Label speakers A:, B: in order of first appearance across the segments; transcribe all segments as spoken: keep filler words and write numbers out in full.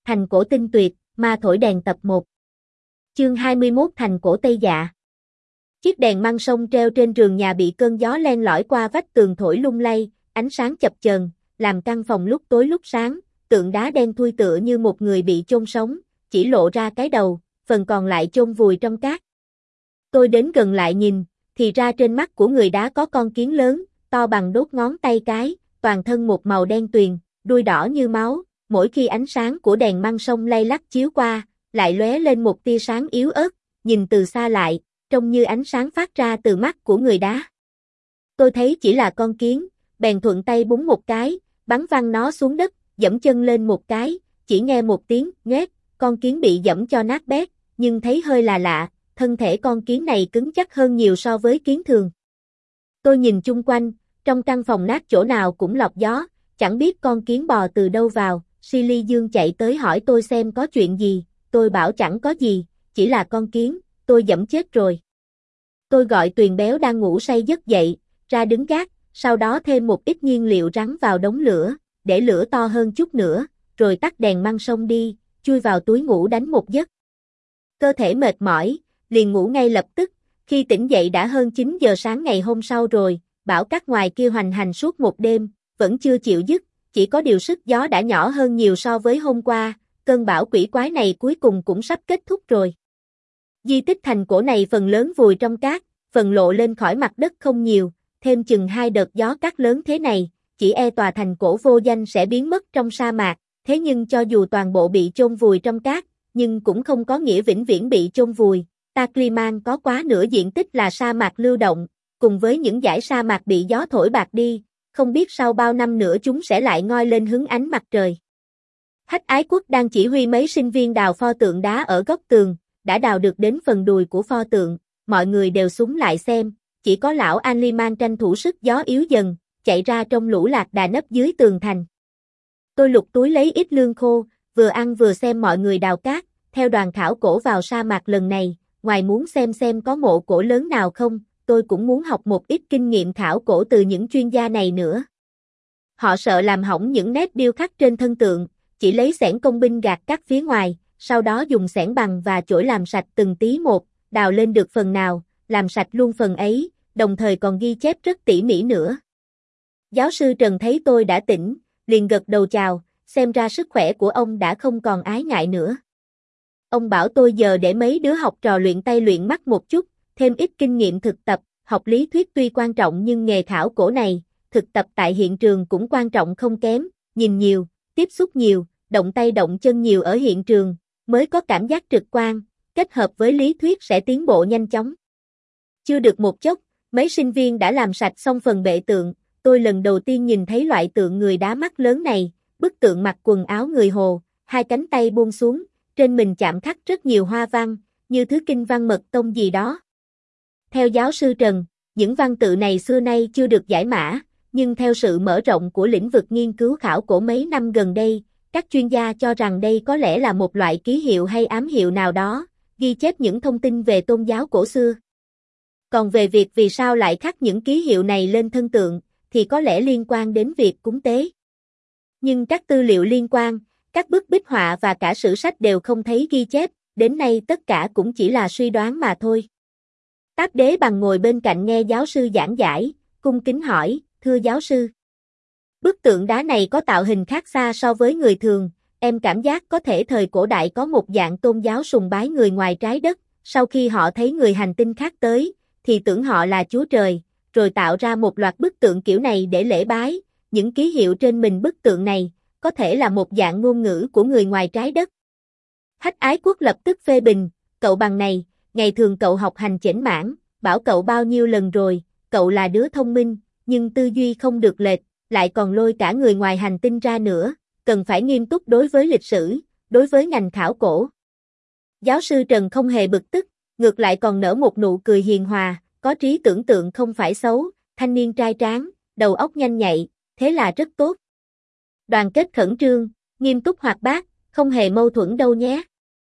A: Thành cổ tinh tuyệt, ma thổi đèn tập một. Chương hai mươi mốt Thành cổ Tây Dạ. Chiếc đèn măng sông treo trên tường nhà bị cơn gió len lỏi qua vách tường thổi lung lay, ánh sáng chập chờn, làm căn phòng lúc tối lúc sáng, tượng đá đen thui tựa như một người bị chôn sống, chỉ lộ ra cái đầu, phần còn lại chôn vùi trong cát. Tôi đến gần lại nhìn, thì ra trên mắt của người đá có con kiến lớn, to bằng đốt ngón tay cái, toàn thân một màu đen tuyền, đuôi đỏ như máu, mỗi khi ánh sáng của đèn măng sông lay lắc chiếu qua, lại lóe lên một tia sáng yếu ớt, nhìn từ xa lại, trông như ánh sáng phát ra từ mắt của người đá. Tôi thấy chỉ là con kiến, bèn thuận tay búng một cái, bắn văng nó xuống đất, giẫm chân lên một cái, chỉ nghe một tiếng nhoét, con kiến bị giẫm cho nát bét, nhưng thấy hơi là lạ, thân thể con kiến này cứng chắc hơn nhiều so với kiến thường. Tôi nhìn chung quanh, trong căn phòng nát chỗ nào cũng lọc gió, chẳng biết con kiến bò từ đâu vào. Silly Dương chạy tới hỏi tôi xem có chuyện gì, tôi bảo chẳng có gì, chỉ là con kiến, tôi giẫm chết rồi. Tôi gọi Tuyền béo đang ngủ say giấc dậy, ra đứng gác, sau đó thêm một ít nhiên liệu rắn vào đống lửa, để lửa to hơn chút nữa, rồi tắt đèn măng sông đi, chui vào túi ngủ đánh một giấc. Cơ thể mệt mỏi, liền ngủ ngay lập tức, khi tỉnh dậy đã hơn chín giờ sáng ngày hôm sau rồi, bão cát ngoài kia hoành hành suốt một đêm, vẫn chưa chịu dứt. Chỉ có điều sức gió đã nhỏ hơn nhiều so với hôm qua, cơn bão quỷ quái này cuối cùng cũng sắp kết thúc rồi. Di tích thành cổ này phần lớn vùi trong cát, phần lộ lên khỏi mặt đất không nhiều, thêm chừng hai đợt gió cát lớn thế này, chỉ e tòa thành cổ vô danh sẽ biến mất trong sa mạc, thế nhưng cho dù toàn bộ bị chôn vùi trong cát, nhưng cũng không có nghĩa vĩnh viễn bị chôn vùi. Takliman có quá nửa diện tích là sa mạc lưu động, cùng với những dải sa mạc bị gió thổi bạc đi. Không biết sau bao năm nữa chúng sẽ lại ngoi lên hứng ánh mặt trời. Hách Ái Quốc đang chỉ huy mấy sinh viên đào pho tượng đá ở góc tường, đã đào được đến phần đùi của pho tượng, mọi người đều súng lại xem, chỉ có lão Anliman tranh thủ sức gió yếu dần, chạy ra trong lũ lạc đà nấp dưới tường thành. Tôi lục túi lấy ít lương khô, vừa ăn vừa xem mọi người đào cát, theo đoàn khảo cổ vào sa mạc lần này, ngoài muốn xem xem có mộ cổ lớn nào không, tôi cũng muốn học một ít kinh nghiệm khảo cổ từ những chuyên gia này nữa. Họ sợ làm hỏng những nét điêu khắc trên thân tượng, chỉ lấy xẻng công binh gạt cắt phía ngoài, sau đó dùng xẻng bằng và chổi làm sạch từng tí một, đào lên được phần nào, làm sạch luôn phần ấy, đồng thời còn ghi chép rất tỉ mỉ nữa. Giáo sư Trần thấy tôi đã tỉnh, liền gật đầu chào, xem ra sức khỏe của ông đã không còn ái ngại nữa. Ông bảo tôi giờ để mấy đứa học trò luyện tay luyện mắt một chút, thêm ít kinh nghiệm thực tập, học lý thuyết tuy quan trọng nhưng nghề khảo cổ này, thực tập tại hiện trường cũng quan trọng không kém, nhìn nhiều, tiếp xúc nhiều, động tay động chân nhiều ở hiện trường, mới có cảm giác trực quan, kết hợp với lý thuyết sẽ tiến bộ nhanh chóng. Chưa được một chốc, mấy sinh viên đã làm sạch xong phần bệ tượng, tôi lần đầu tiên nhìn thấy loại tượng người đá mắt lớn này, bức tượng mặc quần áo người Hồ, hai cánh tay buông xuống, trên mình chạm khắc rất nhiều hoa văn, như thứ kinh văn mật tông gì đó. Theo giáo sư Trần, những văn tự này xưa nay chưa được giải mã, nhưng theo sự mở rộng của lĩnh vực nghiên cứu khảo cổ mấy năm gần đây, các chuyên gia cho rằng đây có lẽ là một loại ký hiệu hay ám hiệu nào đó, ghi chép những thông tin về tôn giáo cổ xưa. Còn về việc vì sao lại khắc những ký hiệu này lên thân tượng, thì có lẽ liên quan đến việc cúng tế. Nhưng các tư liệu liên quan, các bức bích họa và cả sử sách đều không thấy ghi chép, đến nay tất cả cũng chỉ là suy đoán mà thôi. Táp Đế Bằng ngồi bên cạnh nghe giáo sư giảng giải, cung kính hỏi, thưa giáo sư. Bức tượng đá này có tạo hình khác xa so với người thường, em cảm giác có thể thời cổ đại có một dạng tôn giáo sùng bái người ngoài trái đất, sau khi họ thấy người hành tinh khác tới, thì tưởng họ là Chúa Trời, rồi tạo ra một loạt bức tượng kiểu này để lễ bái, những ký hiệu trên mình bức tượng này, có thể là một dạng ngôn ngữ của người ngoài trái đất. Hách Ái Quốc lập tức phê bình, cậu Bằng này, ngày thường cậu học hành chểnh mãn, bảo cậu bao nhiêu lần rồi, cậu là đứa thông minh, nhưng tư duy không được lệch, lại còn lôi cả người ngoài hành tinh ra nữa, cần phải nghiêm túc đối với lịch sử, đối với ngành khảo cổ. Giáo sư Trần không hề bực tức, ngược lại còn nở một nụ cười hiền hòa, có trí tưởng tượng không phải xấu, thanh niên trai tráng, đầu óc nhanh nhạy, thế là rất tốt. Đoàn kết khẩn trương, nghiêm túc hoạt bát, không hề mâu thuẫn đâu nhé.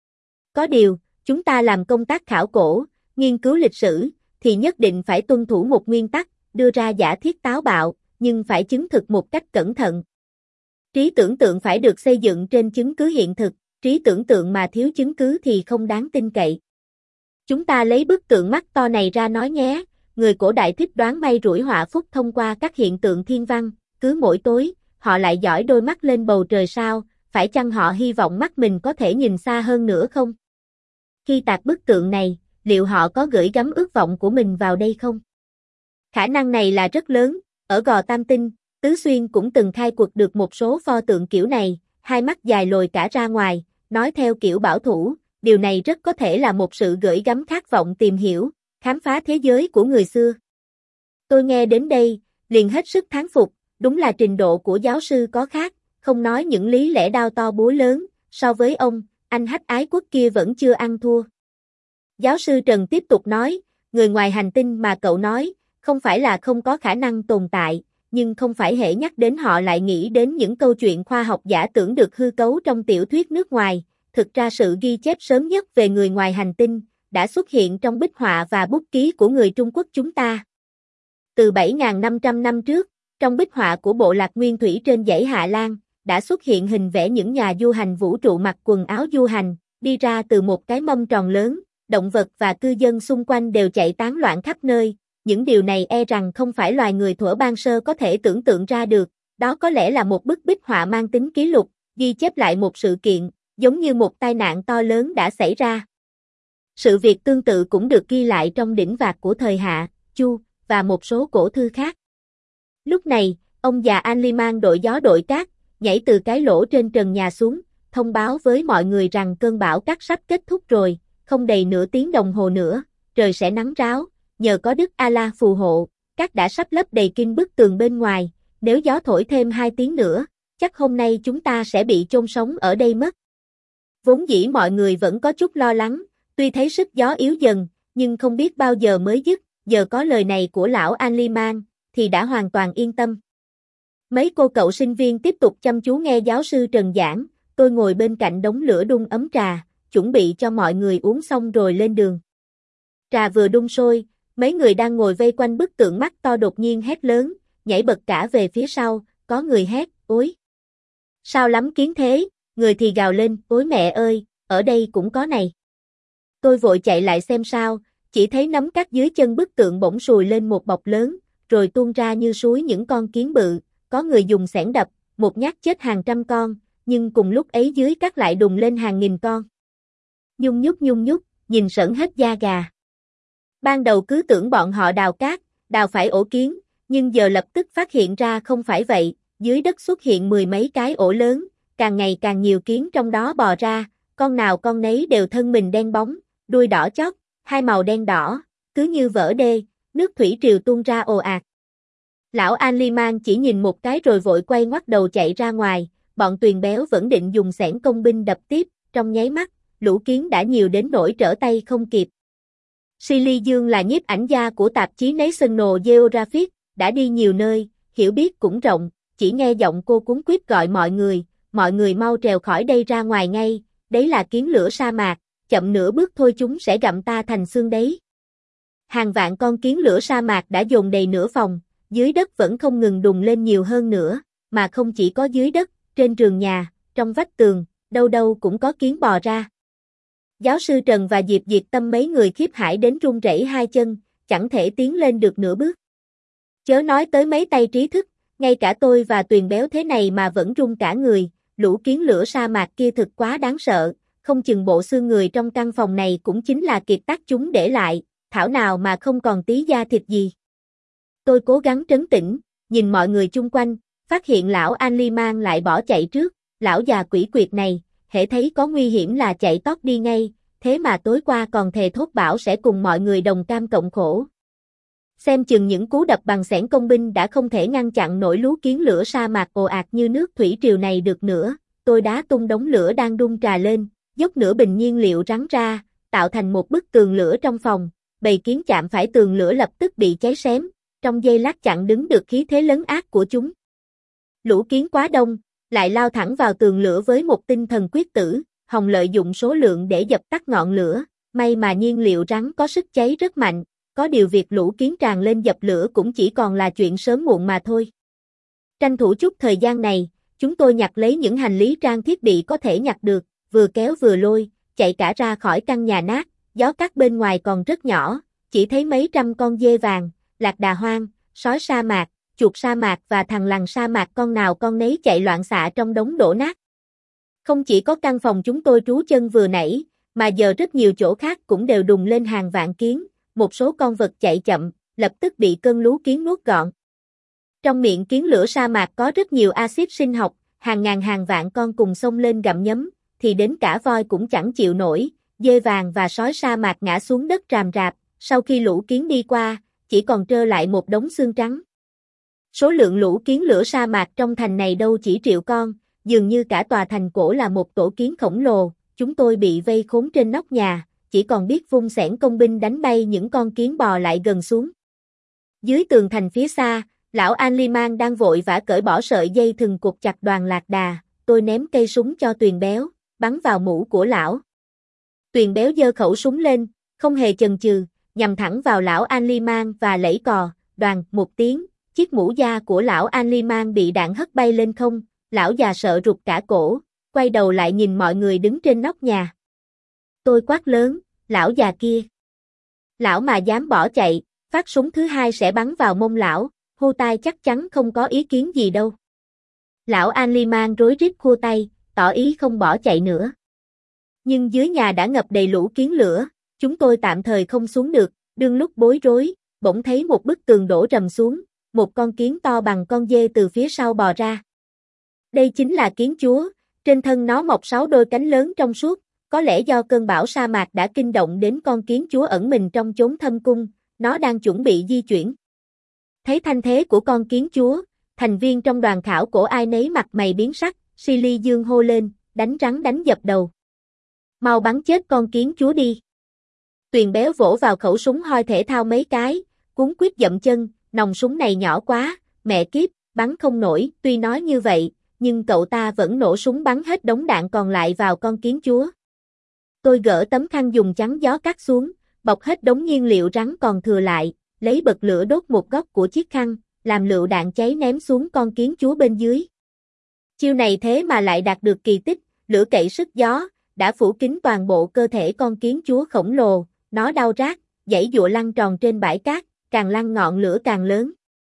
A: Có điều, chúng ta làm công tác khảo cổ, nghiên cứu lịch sử, thì nhất định phải tuân thủ một nguyên tắc, đưa ra giả thiết táo bạo, nhưng phải chứng thực một cách cẩn thận. Trí tưởng tượng phải được xây dựng trên chứng cứ hiện thực, trí tưởng tượng mà thiếu chứng cứ thì không đáng tin cậy. Chúng ta lấy bức tượng mắt to này ra nói nhé, người cổ đại thích đoán may rủi họa phúc thông qua các hiện tượng thiên văn, cứ mỗi tối, họ lại dõi đôi mắt lên bầu trời sao, phải chăng họ hy vọng mắt mình có thể nhìn xa hơn nữa không? Khi tạc bức tượng này, liệu họ có gửi gắm ước vọng của mình vào đây không? Khả năng này là rất lớn, ở Gò Tam Tinh, Tứ Xuyên cũng từng khai quật được một số pho tượng kiểu này, hai mắt dài lồi cả ra ngoài, nói theo kiểu bảo thủ, điều này rất có thể là một sự gửi gắm khát vọng tìm hiểu, khám phá thế giới của người xưa. Tôi nghe đến đây, liền hết sức thán phục, đúng là trình độ của giáo sư có khác, không nói những lý lẽ đao to búa lớn, so với ông, anh hách ái quốc kia vẫn chưa ăn thua. Giáo sư Trần tiếp tục nói, người ngoài hành tinh mà cậu nói, không phải là không có khả năng tồn tại, nhưng không phải hễ nhắc đến họ lại nghĩ đến những câu chuyện khoa học giả tưởng được hư cấu trong tiểu thuyết nước ngoài. Thực ra sự ghi chép sớm nhất về người ngoài hành tinh đã xuất hiện trong bích họa và bút ký của người Trung Quốc chúng ta. Từ bảy nghìn năm trăm năm trước, trong bích họa của bộ lạc nguyên thủy trên dãy Hạ Lan, đã xuất hiện hình vẽ những nhà du hành vũ trụ mặc quần áo du hành, đi ra từ một cái mâm tròn lớn, động vật và cư dân xung quanh đều chạy tán loạn khắp nơi. Những điều này e rằng không phải loài người thuở ban sơ có thể tưởng tượng ra được, đó có lẽ là một bức bích họa mang tính ký lục, ghi chép lại một sự kiện, giống như một tai nạn to lớn đã xảy ra. Sự việc tương tự cũng được ghi lại trong đỉnh vạc của thời Hạ, Chu, và một số cổ thư khác. Lúc này, ông già An Ly mang đội gió đội cát, nhảy từ cái lỗ trên trần nhà xuống, thông báo với mọi người rằng cơn bão cát sắp kết thúc rồi, không đầy nửa tiếng đồng hồ nữa, trời sẽ nắng ráo. Nhờ có Đức A-la phù hộ, cát đã sắp lấp đầy kinh bức tường bên ngoài, nếu gió thổi thêm hai tiếng nữa, chắc hôm nay chúng ta sẽ bị chôn sống ở đây mất. Vốn dĩ mọi người vẫn có chút lo lắng, tuy thấy sức gió yếu dần, nhưng không biết bao giờ mới dứt, giờ có lời này của lão An Ly Mang, thì đã hoàn toàn yên tâm. Mấy cô cậu sinh viên tiếp tục chăm chú nghe giáo sư Trần giảng, tôi ngồi bên cạnh đống lửa đun ấm trà, chuẩn bị cho mọi người uống xong rồi lên đường. Trà vừa đun sôi, mấy người đang ngồi vây quanh bức tượng mắt to đột nhiên hét lớn, nhảy bật cả về phía sau, có người hét, ối! Sao lắm kiến thế, người thì gào lên, ối mẹ ơi, ở đây cũng có này. Tôi vội chạy lại xem sao, chỉ thấy nắm cát dưới chân bức tượng bỗng sùi lên một bọc lớn, rồi tuôn ra như suối những con kiến bự, có người dùng xẻng đập, một nhát chết hàng trăm con, nhưng cùng lúc ấy dưới cát lại đùng lên hàng nghìn con. Nhung nhúc nhung nhúc, nhìn sởn hết da gà. Ban đầu cứ tưởng bọn họ đào cát, đào phải ổ kiến, nhưng giờ lập tức phát hiện ra không phải vậy, dưới đất xuất hiện mười mấy cái ổ lớn, càng ngày càng nhiều kiến trong đó bò ra, con nào con nấy đều thân mình đen bóng, đuôi đỏ chót, hai màu đen đỏ, cứ như vỡ đê, nước thủy triều tuôn ra ồ ạt. Lão An Ly Mang chỉ nhìn một cái rồi vội quay ngoắt đầu chạy ra ngoài, bọn Tuyền Béo vẫn định dùng xẻng công binh đập tiếp, trong nháy mắt, lũ kiến đã nhiều đến nỗi trở tay không kịp. Silly Dương là nhiếp ảnh gia của tạp chí National Geographic, đã đi nhiều nơi, hiểu biết cũng rộng, chỉ nghe giọng cô cuống quýt gọi mọi người, mọi người mau trèo khỏi đây ra ngoài ngay, đấy là kiến lửa sa mạc, chậm nửa bước thôi chúng sẽ gặm ta thành xương đấy. Hàng vạn con kiến lửa sa mạc đã dồn đầy nửa phòng, dưới đất vẫn không ngừng đùng lên nhiều hơn nữa, mà không chỉ có dưới đất, trên trường nhà, trong vách tường, đâu đâu cũng có kiến bò ra. Giáo sư Trần và Diệp Diệt Tâm mấy người khiếp hãi đến run rẩy hai chân, chẳng thể tiến lên được nửa bước. Chớ nói tới mấy tay trí thức, ngay cả tôi và Tuyền Béo thế này mà vẫn run cả người, lũ kiến lửa sa mạc kia thực quá đáng sợ, không chừng bộ xương người trong căn phòng này cũng chính là kiệt tác chúng để lại, thảo nào mà không còn tí da thịt gì. Tôi cố gắng trấn tĩnh, nhìn mọi người chung quanh, phát hiện lão An Ly Mang lại bỏ chạy trước, lão già quỷ quyệt này, hễ thấy có nguy hiểm là chạy tót đi ngay, thế mà tối qua còn thề thốt bảo sẽ cùng mọi người đồng cam cộng khổ. Xem chừng những cú đập bằng xẻng công binh đã không thể ngăn chặn nổi lũ kiến lửa sa mạc ồ ạt như nước thủy triều này được nữa, tôi đá tung đống lửa đang đun trà lên, dốc nửa bình nhiên liệu rắn ra, tạo thành một bức tường lửa trong phòng, bầy kiến chạm phải tường lửa lập tức bị cháy xém, trong giây lát chặn đứng được khí thế lấn át của chúng. Lũ kiến quá đông, lại lao thẳng vào tường lửa với một tinh thần quyết tử, Hồng lợi dụng số lượng để dập tắt ngọn lửa, may mà nhiên liệu rắn có sức cháy rất mạnh, có điều việc lũ kiến tràn lên dập lửa cũng chỉ còn là chuyện sớm muộn mà thôi. Tranh thủ chút thời gian này, chúng tôi nhặt lấy những hành lý trang thiết bị có thể nhặt được, vừa kéo vừa lôi, chạy cả ra khỏi căn nhà nát, gió cát bên ngoài còn rất nhỏ, chỉ thấy mấy trăm con dê vàng, lạc đà hoang, sói sa mạc, chuột sa mạc và thằn lằn sa mạc con nào con nấy chạy loạn xạ trong đống đổ nát. Không chỉ có căn phòng chúng tôi trú chân vừa nãy, mà giờ rất nhiều chỗ khác cũng đều đùng lên hàng vạn kiến, một số con vật chạy chậm, lập tức bị cơn lũ kiến nuốt gọn. Trong miệng kiến lửa sa mạc có rất nhiều axit sinh học, hàng ngàn hàng vạn con cùng xông lên gặm nhấm, thì đến cả voi cũng chẳng chịu nổi, dê vàng và sói sa mạc ngã xuống đất ràm rạp, sau khi lũ kiến đi qua, chỉ còn trơ lại một đống xương trắng. Số lượng lũ kiến lửa sa mạc trong thành này đâu chỉ triệu con, dường như cả tòa thành cổ là một tổ kiến khổng lồ, chúng tôi bị vây khốn trên nóc nhà, chỉ còn biết vung xẻng công binh đánh bay những con kiến bò lại gần xuống. Dưới tường thành phía xa, lão An-li-man đang vội vã cởi bỏ sợi dây thừng cột chặt Đoàn Lạc Đà, tôi ném cây súng cho Tuyền Béo, bắn vào mũ của lão. Tuyền Béo giơ khẩu súng lên, không hề chần chừ, nhằm thẳng vào lão An-li-man và lẫy cò, đoàn một tiếng, chiếc mũ da của lão An-li-man bị đạn hất bay lên không, lão già sợ rụt cả cổ, quay đầu lại nhìn mọi người đứng trên nóc nhà. Tôi quát lớn, lão già kia. Lão mà dám bỏ chạy, phát súng thứ hai sẽ bắn vào mông lão, Hu Tai chắc chắn không có ý kiến gì đâu. Lão An-li-man rối rít khua tay, tỏ ý không bỏ chạy nữa. Nhưng dưới nhà đã ngập đầy lũ kiến lửa, chúng tôi tạm thời không xuống được, đương lúc bối rối, bỗng thấy một bức tường đổ rầm xuống, một con kiến to bằng con dê từ phía sau bò ra. Đây chính là kiến chúa, trên thân nó mọc sáu đôi cánh lớn trong suốt, có lẽ do cơn bão sa mạc đã kinh động đến con kiến chúa ẩn mình trong chốn thâm cung, nó đang chuẩn bị di chuyển. Thấy thanh thế của con kiến chúa, thành viên trong đoàn khảo cổ ai nấy mặt mày biến sắc, Silly Dương hô lên, đánh rắn đánh dập đầu. Mau bắn chết con kiến chúa đi. Tuyền Béo vỗ vào khẩu súng hoi thể thao mấy cái, cuống quýt dậm chân, nòng súng này nhỏ quá, mẹ kiếp, bắn không nổi, tuy nói như vậy, nhưng cậu ta vẫn nổ súng bắn hết đống đạn còn lại vào con kiến chúa. Tôi gỡ tấm khăn dùng chắn gió cắt xuống, bọc hết đống nhiên liệu rắn còn thừa lại, lấy bật lửa đốt một góc của chiếc khăn, làm lựu đạn cháy ném xuống con kiến chúa bên dưới. Chiêu này thế mà lại đạt được kỳ tích, lửa cậy sức gió, đã phủ kín toàn bộ cơ thể con kiến chúa khổng lồ, nó đau rát, giãy giụa lăn tròn trên bãi cát, càng lăn ngọn lửa càng lớn.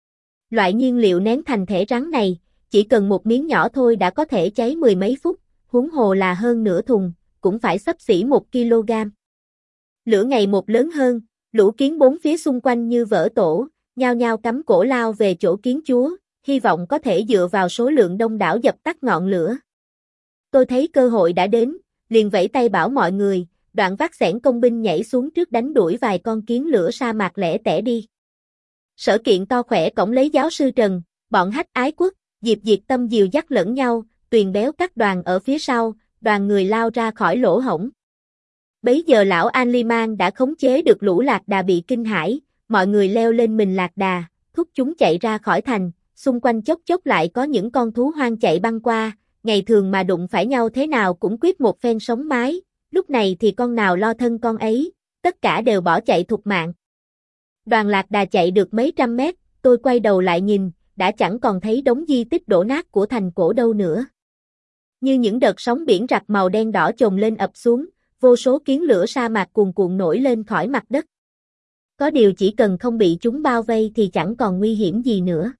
A: Loại nhiên liệu nén thành thể rắn này, chỉ cần một miếng nhỏ thôi đã có thể cháy mười mấy phút, huống hồ là hơn nửa thùng, cũng phải xấp xỉ một ki lô gam. Lửa ngày một lớn hơn, lũ kiến bốn phía xung quanh như vỡ tổ, nhao nhao cắm cổ lao về chỗ kiến chúa, hy vọng có thể dựa vào số lượng đông đảo dập tắt ngọn lửa. Tôi thấy cơ hội đã đến, liền vẫy tay bảo mọi người, đoạn vác xẻng công binh nhảy xuống trước đánh đuổi vài con kiến lửa sa mạc lẻ tẻ đi. Sở Kiện to khỏe cõng lấy giáo sư Trần, bọn Hách Ái Quốc, Diệp Diệt Tâm dìu dắt lẫn nhau, Tuyền Béo cắt đoàn ở phía sau, đoàn người lao ra khỏi lỗ hổng. Bấy giờ lão An-li-man đã khống chế được lũ lạc đà bị kinh hãi, mọi người leo lên mình lạc đà, thúc chúng chạy ra khỏi thành, xung quanh chốc chốc lại có những con thú hoang chạy băng qua, ngày thường mà đụng phải nhau thế nào cũng quyết một phen sống mái, lúc này thì con nào lo thân con ấy, tất cả đều bỏ chạy thục mạng. Đoàn lạc đà chạy được mấy trăm mét, tôi quay đầu lại nhìn, đã chẳng còn thấy đống di tích đổ nát của thành cổ đâu nữa. Như những đợt sóng biển rạc màu đen đỏ chồm lên ập xuống, vô số kiến lửa sa mạc cuồn cuộn nổi lên khỏi mặt đất. Có điều chỉ cần không bị chúng bao vây thì chẳng còn nguy hiểm gì nữa.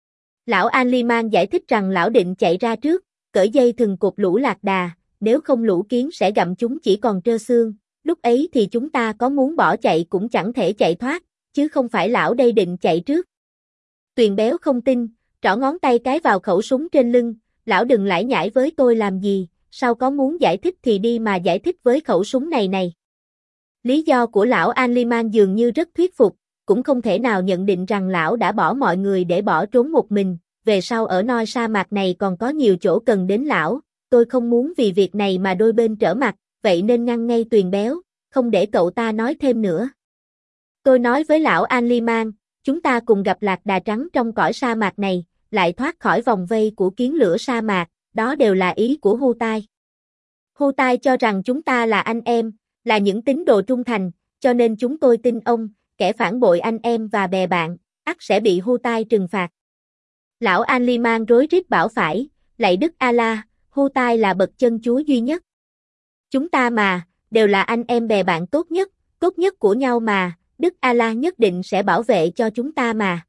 A: Lão An-li-man giải thích rằng lão định chạy ra trước, cởi dây thừng cột lũ lạc đà, nếu không lũ kiến sẽ gặm chúng chỉ còn trơ xương, lúc ấy thì chúng ta có muốn bỏ chạy cũng chẳng thể chạy thoát, chứ không phải lão đây định chạy trước. Tuyền Béo không tin, trỏ ngón tay cái vào khẩu súng trên lưng, lão đừng lải nhải với tôi làm gì, sao có muốn giải thích thì đi mà giải thích với khẩu súng này này. Lý do của lão An-li-man dường như rất thuyết phục, cũng không thể nào nhận định rằng lão đã bỏ mọi người để bỏ trốn một mình, về sau ở noi sa mạc này còn có nhiều chỗ cần đến lão, tôi không muốn vì việc này mà đôi bên trở mặt, vậy nên ngăn ngay Tuyền Béo, không để cậu ta nói thêm nữa. Tôi nói với lão An-li-man, chúng ta cùng gặp lạc đà trắng trong cõi sa mạc này, lại thoát khỏi vòng vây của kiến lửa sa mạc, đó đều là ý của Hu Tai. Hu Tai cho rằng chúng ta là anh em, là những tín đồ trung thành, cho nên chúng tôi tin ông, kẻ phản bội anh em và bè bạn, ắt sẽ bị Hu Tai trừng phạt. Lão An-li-man rối rít bảo phải, lạy Đức A-la, Hu Tai là bậc chân chúa duy nhất. Chúng ta mà, đều là anh em bè bạn tốt nhất, tốt nhất của nhau mà, Đức Allah nhất định sẽ bảo vệ cho chúng ta mà.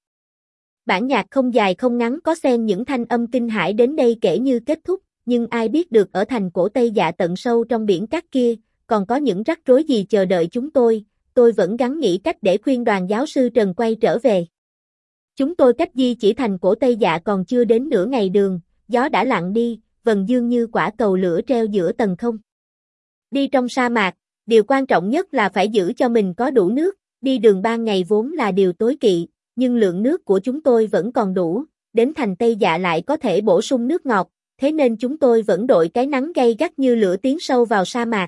A: Bản nhạc không dài không ngắn có xen những thanh âm kinh hãi đến đây kể như kết thúc, nhưng ai biết được ở thành cổ Tây Dạ tận sâu trong biển cát kia, còn có những rắc rối gì chờ đợi chúng tôi, tôi vẫn gắng nghĩ cách để khuyên đoàn giáo sư Trần quay trở về. Chúng tôi cách di chỉ thành cổ Tây Dạ còn chưa đến nửa ngày đường, gió đã lặng đi, vầng dương như quả cầu lửa treo giữa tầng không. Đi trong sa mạc, điều quan trọng nhất là phải giữ cho mình có đủ nước, đi đường ban ngày vốn là điều tối kỵ, nhưng lượng nước của chúng tôi vẫn còn đủ, đến thành Tây Dạ lại có thể bổ sung nước ngọt, thế nên chúng tôi vẫn đội cái nắng gay gắt như lửa tiến sâu vào sa mạc.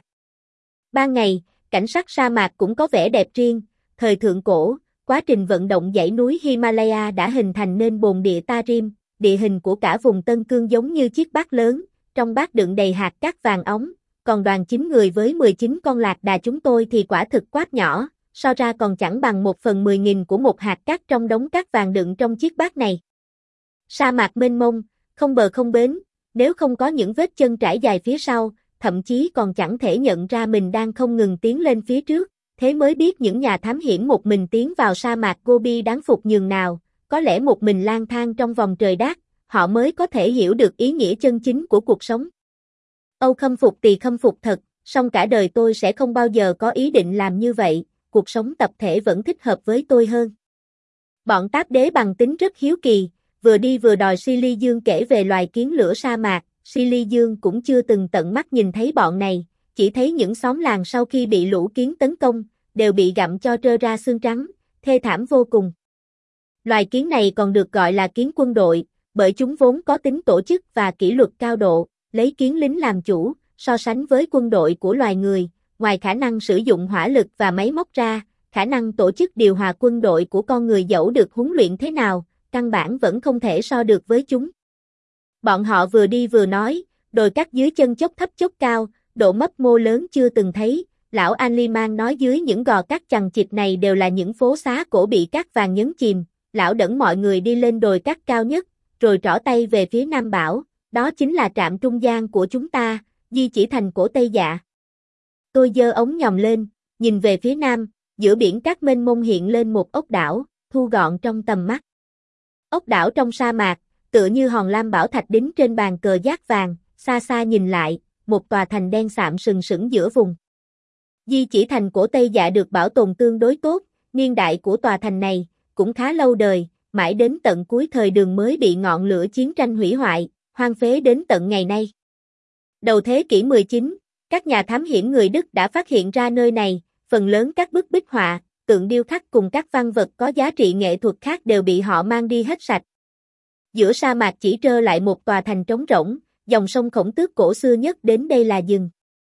A: Ban ngày, cảnh sắc sa mạc cũng có vẻ đẹp riêng, thời thượng cổ, quá trình vận động dãy núi Himalaya đã hình thành nên bồn địa Tarim, địa hình của cả vùng Tân Cương giống như chiếc bát lớn, trong bát đựng đầy hạt cát vàng óng, còn đoàn chín người với mười chín con lạc đà chúng tôi thì quả thực quát nhỏ, so ra còn chẳng bằng một phần mười nghìn của một hạt cát trong đống cát vàng đựng trong chiếc bát này. Sa mạc mênh mông, không bờ không bến, nếu không có những vết chân trải dài phía sau, thậm chí còn chẳng thể nhận ra mình đang không ngừng tiến lên phía trước, thế mới biết những nhà thám hiểm một mình tiến vào sa mạc Gobi đáng phục nhường nào, có lẽ một mình lang thang trong vòng trời đát, họ mới có thể hiểu được ý nghĩa chân chính của cuộc sống. Âu khâm phục tỳ khâm phục thật, song cả đời tôi sẽ không bao giờ có ý định làm như vậy, cuộc sống tập thể vẫn thích hợp với tôi hơn. Bọn Táp Đế bằng tính rất hiếu kỳ, vừa đi vừa đòi Silly Dương kể về loài kiến lửa sa mạc, Silly Dương cũng chưa từng tận mắt nhìn thấy bọn này, chỉ thấy những xóm làng sau khi bị lũ kiến tấn công, đều bị gặm cho trơ ra xương trắng, thê thảm vô cùng. Loài kiến này còn được gọi là kiến quân đội, bởi chúng vốn có tính tổ chức và kỷ luật cao độ, lấy kiến lính làm chủ, so sánh với quân đội của loài người, ngoài khả năng sử dụng hỏa lực và máy móc ra, khả năng tổ chức điều hòa quân đội của con người dẫu được huấn luyện thế nào, căn bản vẫn không thể so được với chúng. Bọn họ vừa đi vừa nói, đồi cát dưới chân chốc thấp chốc cao, độ mấp mô lớn chưa từng thấy, lão An-li-man nói dưới những gò cát chằng chịt này đều là những phố xá cổ bị cát vàng nhấn chìm, lão dẫn mọi người đi lên đồi cát cao nhất, rồi trỏ tay về phía nam bảo, đó chính là trạm trung gian của chúng ta, di chỉ thành cổ Tây Dạ. Tôi giơ ống nhòm lên, nhìn về phía nam, giữa biển cát mênh mông hiện lên một ốc đảo, thu gọn trong tầm mắt. Ốc đảo trong sa mạc, tựa như hòn lam bảo thạch đính trên bàn cờ giác vàng, xa xa nhìn lại, một tòa thành đen sạm sừng sững giữa vùng. Di chỉ thành cổ Tây Dạ được bảo tồn tương đối tốt, niên đại của tòa thành này cũng khá lâu đời, mãi đến tận cuối thời Đường mới bị ngọn lửa chiến tranh hủy hoại, hoang phế đến tận ngày nay. Đầu thế kỷ mười chín, các nhà thám hiểm người Đức đã phát hiện ra nơi này, phần lớn các bức bích họa, tượng điêu khắc cùng các văn vật có giá trị nghệ thuật khác đều bị họ mang đi hết sạch. Giữa sa mạc chỉ trơ lại một tòa thành trống rỗng, dòng sông Khổng Tước cổ xưa nhất đến đây là dừng.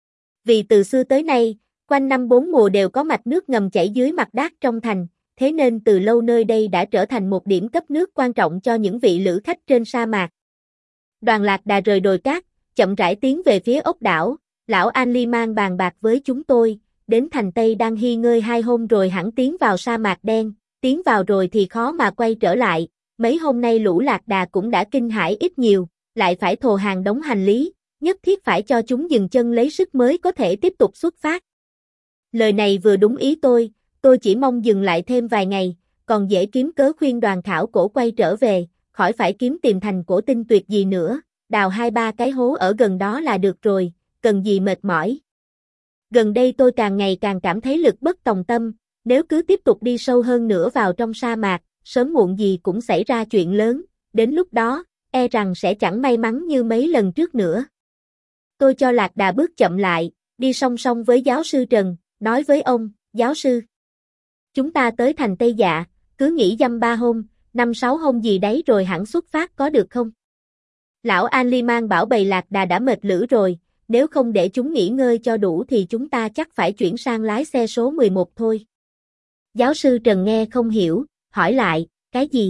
A: Vì từ xưa tới nay, quanh năm bốn mùa đều có mạch nước ngầm chảy dưới mặt đát trong thành, thế nên từ lâu nơi đây đã trở thành một điểm cấp nước quan trọng cho những vị lữ khách trên sa mạc. Đoàn lạc đà rời đồi cát, chậm rãi tiến về phía ốc đảo, lão An-li-man bàn bạc với chúng tôi, đến thành Tây đang hy ngơi hai hôm rồi hẳn tiến vào sa mạc đen, tiến vào rồi thì khó mà quay trở lại, mấy hôm nay lũ lạc đà cũng đã kinh hãi ít nhiều, lại phải thồ hàng đống hành lý, nhất thiết phải cho chúng dừng chân lấy sức mới có thể tiếp tục xuất phát. Lời này vừa đúng ý tôi, tôi chỉ mong dừng lại thêm vài ngày, còn dễ kiếm cớ khuyên đoàn khảo cổ quay trở về, khỏi phải kiếm tìm thành cổ tinh tuyệt gì nữa, đào hai ba cái hố ở gần đó là được rồi, cần gì mệt mỏi. Gần đây tôi càng ngày càng cảm thấy lực bất tòng tâm, nếu cứ tiếp tục đi sâu hơn nữa vào trong sa mạc, sớm muộn gì cũng xảy ra chuyện lớn, đến lúc đó, e rằng sẽ chẳng may mắn như mấy lần trước nữa. Tôi cho lạc đà bước chậm lại, đi song song với giáo sư Trần, nói với ông, giáo sư. Chúng ta tới thành Tây Dạ, cứ nghỉ dăm ba hôm, năm sáu hôm gì đấy rồi hẳn xuất phát có được không? Lão An-li-man bảo bầy lạc đà đã mệt lử rồi, nếu không để chúng nghỉ ngơi cho đủ thì chúng ta chắc phải chuyển sang lái xe số mười một thôi. Giáo sư Trần nghe không hiểu, hỏi lại, cái gì?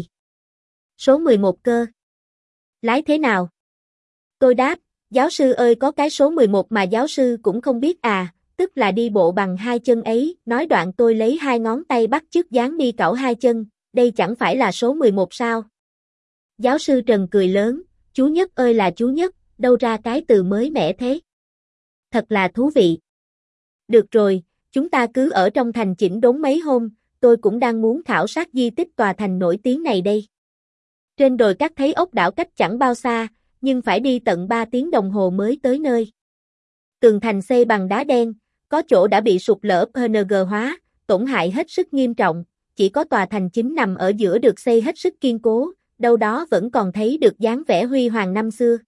A: Số mười một cơ? Lái thế nào? Tôi đáp, giáo sư ơi có cái số mười một mà giáo sư cũng không biết à, tức là đi bộ bằng hai chân ấy, nói đoạn tôi lấy hai ngón tay bắt chước dáng đi cẩu hai chân, đây chẳng phải là số mười một sao? Giáo sư Trần cười lớn, chú Nhất ơi là chú Nhất, đâu ra cái từ mới mẻ thế? thật là thú vị. Được rồi, chúng ta cứ ở trong thành chỉnh đốn mấy hôm, tôi cũng đang muốn khảo sát di tích tòa thành nổi tiếng này đây. Trên đồi cát thấy ốc đảo cách chẳng bao xa, nhưng phải đi tận ba tiếng đồng hồ mới tới nơi. Tường thành xây bằng đá đen, có chỗ đã bị sụt lở pê en giê hóa, tổn hại hết sức nghiêm trọng, chỉ có tòa thành chính nằm ở giữa được xây hết sức kiên cố, đâu đó vẫn còn thấy được dáng vẻ huy hoàng năm xưa.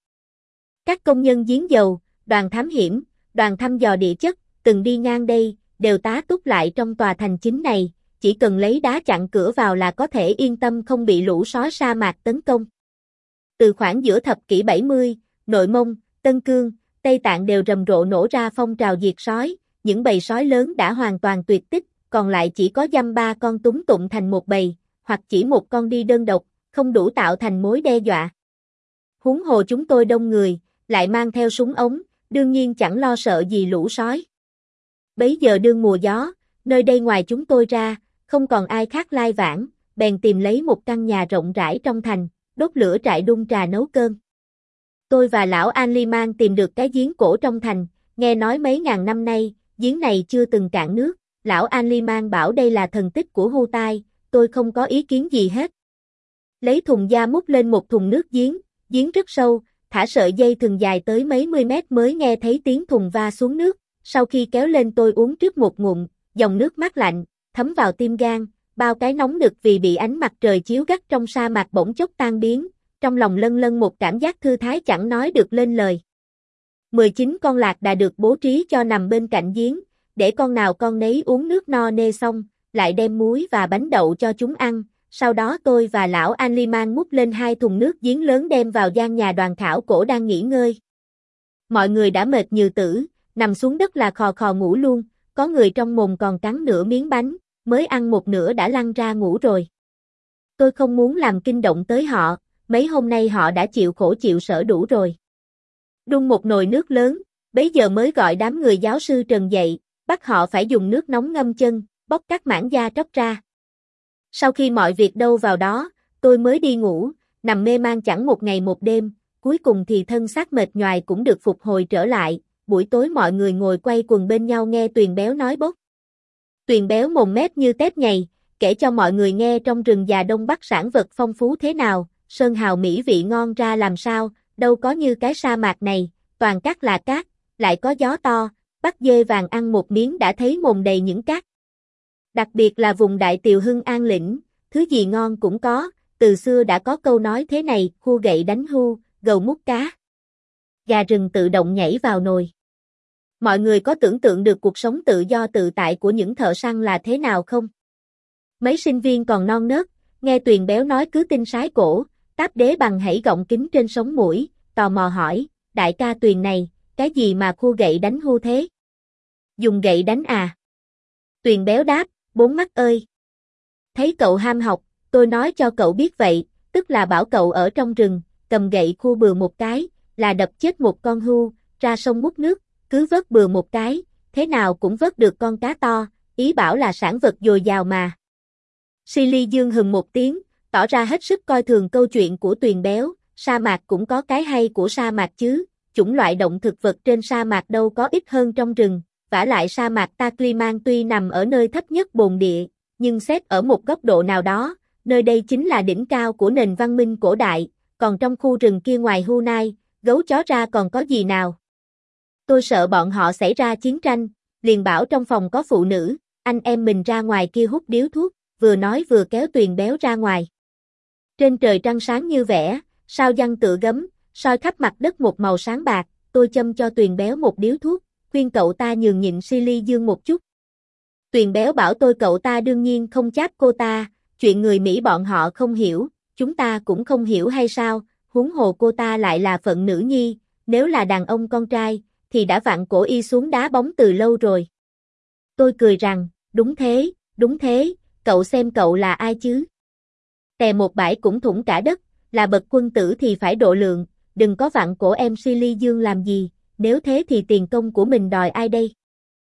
A: Các công nhân giếng dầu, đoàn thám hiểm, đoàn thăm dò địa chất, từng đi ngang đây, đều tá túc lại trong tòa thành chính này, chỉ cần lấy đá chặn cửa vào là có thể yên tâm không bị lũ sói sa mạc tấn công. Từ khoảng giữa thập kỷ bảy mươi, Nội Mông, Tân Cương, Tây Tạng đều rầm rộ nổ ra phong trào diệt sói, những bầy sói lớn đã hoàn toàn tuyệt tích, còn lại chỉ có dăm ba con túng tụng thành một bầy, hoặc chỉ một con đi đơn độc, không đủ tạo thành mối đe dọa. Huống hồ chúng tôi đông người, lại mang theo súng ống, đương nhiên chẳng lo sợ gì lũ sói. Bấy giờ đương mùa gió, nơi đây ngoài chúng tôi ra, không còn ai khác lai vãng, bèn tìm lấy một căn nhà rộng rãi trong thành, đốt lửa trại đun trà nấu cơm. Tôi và lão An-li-man tìm được cái giếng cổ trong thành, nghe nói mấy ngàn năm nay, giếng này chưa từng cạn nước, lão An-li-man bảo đây là thần tích của Hu Tai, tôi không có ý kiến gì hết. Lấy thùng da múc lên một thùng nước giếng, giếng rất sâu, thả sợi dây thừng dài tới mấy mươi mét mới nghe thấy tiếng thùng va xuống nước, sau khi kéo lên tôi uống trước một ngụm, dòng nước mát lạnh, thấm vào tim gan, bao cái nóng nực vì bị ánh mặt trời chiếu gắt trong sa mạc bỗng chốc tan biến, trong lòng lân lân một cảm giác thư thái chẳng nói được lên lời. mười chín con lạc đã được bố trí cho nằm bên cạnh giếng, để con nào con nấy uống nước no nê xong, lại đem muối và bánh đậu cho chúng ăn, sau đó tôi và lão An-li-man múc lên hai thùng nước giếng lớn đem vào gian nhà đoàn khảo cổ đang nghỉ ngơi. Mọi người đã mệt như tử, nằm xuống đất là khò khò ngủ luôn, có người trong mồm còn cắn nửa miếng bánh, mới ăn một nửa đã lăn ra ngủ rồi. Tôi không muốn làm kinh động tới họ, mấy hôm nay họ đã chịu khổ chịu sở đủ rồi. Đun một nồi nước lớn, bấy giờ mới gọi đám người giáo sư Trần dậy, bắt họ phải dùng nước nóng ngâm chân, bóc các mảng da tróc ra. Sau khi mọi việc đâu vào đó, tôi mới đi ngủ, nằm mê man chẳng một ngày một đêm, cuối cùng thì thân xác mệt nhoài cũng được phục hồi trở lại, buổi tối mọi người ngồi quay quần bên nhau nghe Tuyền Béo nói bốc. Tuyền Béo mồm mép như tép nhầy, kể cho mọi người nghe trong rừng già Đông Bắc sản vật phong phú thế nào, sơn hào mỹ vị ngon ra làm sao, đâu có như cái sa mạc này, toàn cát là cát, lại có gió to, bắt dê vàng ăn một miếng đã thấy mồm đầy những cát. Đặc biệt là vùng Đại Tiều Hưng An lĩnh, thứ gì ngon cũng có, từ xưa đã có câu nói thế này, khua gậy đánh hưu, gầu mút cá. Gà rừng tự động nhảy vào nồi. Mọi người có tưởng tượng được cuộc sống tự do tự tại của những thợ săn là thế nào không? Mấy sinh viên còn non nớt, nghe Tuyền Béo nói cứ tin sái cổ, táp đế bằng hãy gọng kính trên sống mũi, tò mò hỏi, đại ca Tuyền này, cái gì mà khua gậy đánh hưu thế? Dùng gậy đánh à? Tuyền Béo đáp, bốn mắt ơi! Thấy cậu ham học, tôi nói cho cậu biết vậy, tức là bảo cậu ở trong rừng, cầm gậy khua bừa một cái, là đập chết một con hưu, ra sông múc nước, cứ vớt bừa một cái, thế nào cũng vớt được con cá to, ý bảo là sản vật dồi dào mà. Silly Dương hừm một tiếng, tỏ ra hết sức coi thường câu chuyện của Tuyền Béo, sa mạc cũng có cái hay của sa mạc chứ, chủng loại động thực vật trên sa mạc đâu có ít hơn trong rừng, vả lại sa mạc Takliman tuy nằm ở nơi thấp nhất bồn địa, nhưng xét ở một góc độ nào đó, nơi đây chính là đỉnh cao của nền văn minh cổ đại, còn trong khu rừng kia ngoài Hunai, gấu chó ra còn có gì nào. Tôi sợ bọn họ xảy ra chiến tranh, liền bảo trong phòng có phụ nữ, anh em mình ra ngoài kia hút điếu thuốc, vừa nói vừa kéo Tuyền Béo ra ngoài. Trên trời trăng sáng như vẽ, sao giăng tựa gấm, soi khắp mặt đất một màu sáng bạc, tôi châm cho Tuyền Béo một điếu thuốc, khuyên cậu ta nhường nhịn Silly Dương một chút. Tuyền Béo bảo tôi cậu ta đương nhiên không cháp cô ta, chuyện người Mỹ bọn họ không hiểu, chúng ta cũng không hiểu hay sao, huống hồ cô ta lại là phận nữ nhi, nếu là đàn ông con trai, thì đã vặn cổ y xuống đá bóng từ lâu rồi. Tôi cười rằng, đúng thế, đúng thế, cậu xem cậu là ai chứ? Tè một bãi cũng thủng cả đất, là bậc quân tử thì phải độ lượng, đừng có vặn cổ em Silly Dương làm gì, nếu thế thì tiền công của mình đòi ai đây?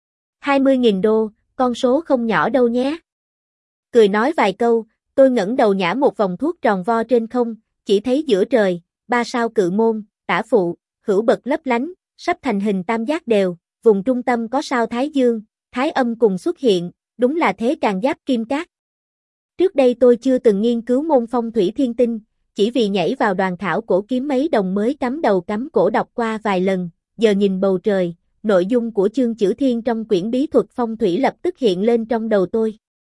A: hai mươi nghìn đô, con số không nhỏ đâu nhé. Cười nói vài câu, tôi ngẩng đầu nhả một vòng thuốc tròn vo trên không, chỉ thấy giữa trời, ba sao cự môn, tả phụ, hữu bậc lấp lánh, sắp thành hình tam giác đều, vùng trung tâm có sao Thái Dương, Thái Âm cùng xuất hiện, đúng là thế càng giáp kim cát. Trước đây tôi chưa từng nghiên cứu môn phong thủy thiên tinh, chỉ vì nhảy vào đoàn khảo cổ kiếm mấy đồng mới cắm đầu cắm cổ đọc qua vài lần, giờ nhìn bầu trời, nội dung của chương chữ thiên trong quyển bí thuật phong thủy lập tức hiện lên trong đầu tôi.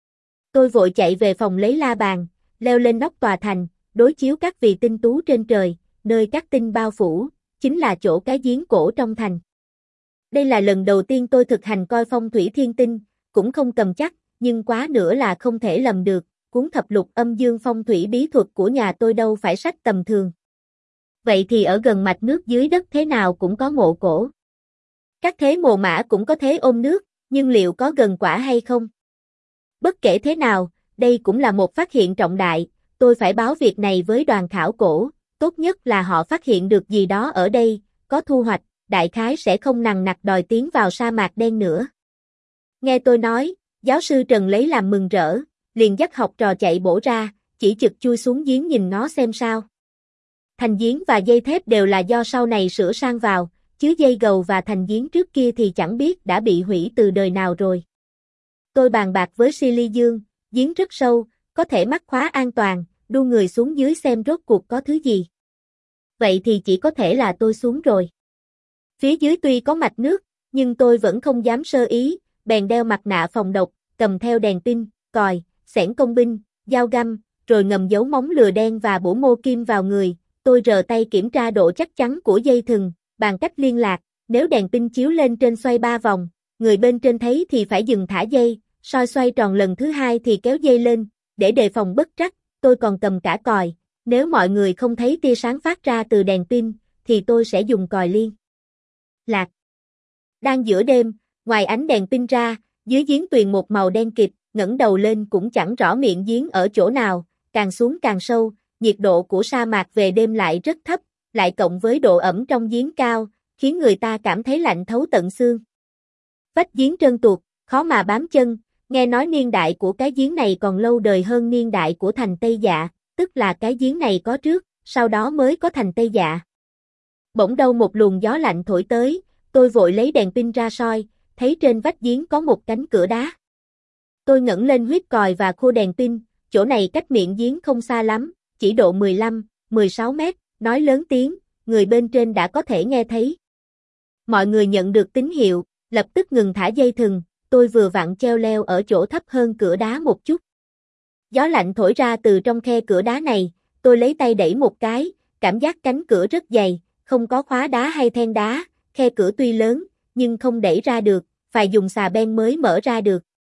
A: Tôi vội chạy về phòng lấy la bàn, leo lên nóc tòa thành, đối chiếu các vì tinh tú trên trời, nơi các tinh bao phủ, chính là chỗ cái giếng cổ trong thành. Đây là lần đầu tiên tôi thực hành coi phong thủy thiên tinh, cũng không cầm chắc, nhưng quá nữa là không thể lầm được, cuốn thập lục âm dương phong thủy bí thuật của nhà tôi đâu phải sách tầm thường. Vậy thì ở gần mạch nước dưới đất thế nào cũng có mộ cổ. Các thế mồ mã cũng có thế ôm nước, nhưng liệu có gần quả hay không? Bất kể thế nào, đây cũng là một phát hiện trọng đại, tôi phải báo việc này với đoàn khảo cổ, tốt nhất là họ phát hiện được gì đó ở đây, có thu hoạch, đại khái sẽ không nằng nặc đòi tiến vào sa mạc đen nữa. Nghe tôi nói, giáo sư Trần lấy làm mừng rỡ, liền dắt học trò chạy bổ ra, chỉ chực chui xuống giếng nhìn nó xem sao. Thành giếng và dây thép đều là do sau này sửa sang vào, chứ dây gầu và thành giếng trước kia thì chẳng biết đã bị hủy từ đời nào rồi. Tôi bàn bạc với Silly Dương, giếng rất sâu, có thể mắc khóa an toàn, đu người xuống dưới xem rốt cuộc có thứ gì. Vậy thì chỉ có thể là tôi xuống rồi. Phía dưới tuy có mạch nước, nhưng tôi vẫn không dám sơ ý, bèn đeo mặt nạ phòng độc, cầm theo đèn pin, còi, xẻng công binh, dao găm, rồi ngầm giấu móng lừa đen và bổ mô kim vào người. Tôi rờ tay kiểm tra độ chắc chắn của dây thừng, bàn cách liên lạc, nếu đèn pin chiếu lên trên xoay ba vòng, người bên trên thấy thì phải dừng thả dây, soi xoay tròn lần thứ hai thì kéo dây lên, để đề phòng bất trắc, tôi còn cầm cả còi, nếu mọi người không thấy tia sáng phát ra từ đèn pin, thì tôi sẽ dùng còi liên lạc. Đang giữa đêm, ngoài ánh đèn pin ra, dưới giếng tuyền một màu đen kịt, ngẩng đầu lên cũng chẳng rõ miệng giếng ở chỗ nào, càng xuống càng sâu, nhiệt độ của sa mạc về đêm lại rất thấp, lại cộng với độ ẩm trong giếng cao, khiến người ta cảm thấy lạnh thấu tận xương. Vách giếng trơn tuột, khó mà bám chân, nghe nói niên đại của cái giếng này còn lâu đời hơn niên đại của thành Tây Dạ, tức là cái giếng này có trước, sau đó mới có thành Tây Dạ. Bỗng đâu một luồng gió lạnh thổi tới, tôi vội lấy đèn pin ra soi, thấy trên vách giếng có một cánh cửa đá. Tôi ngẩng lên huýt còi và khô đèn pin, chỗ này cách miệng giếng không xa lắm, chỉ độ mười lăm, mười sáu mét, nói lớn tiếng, người bên trên đã có thể nghe thấy. Mọi người nhận được tín hiệu, lập tức ngừng thả dây thừng, tôi vừa vặn treo leo ở chỗ thấp hơn cửa đá một chút. Gió lạnh thổi ra từ trong khe cửa đá này, tôi lấy tay đẩy một cái, cảm giác cánh cửa rất dày, không có khóa đá hay then đá, khe cửa tuy lớn, nhưng không đẩy ra được, phải dùng xà beng mới mở ra được.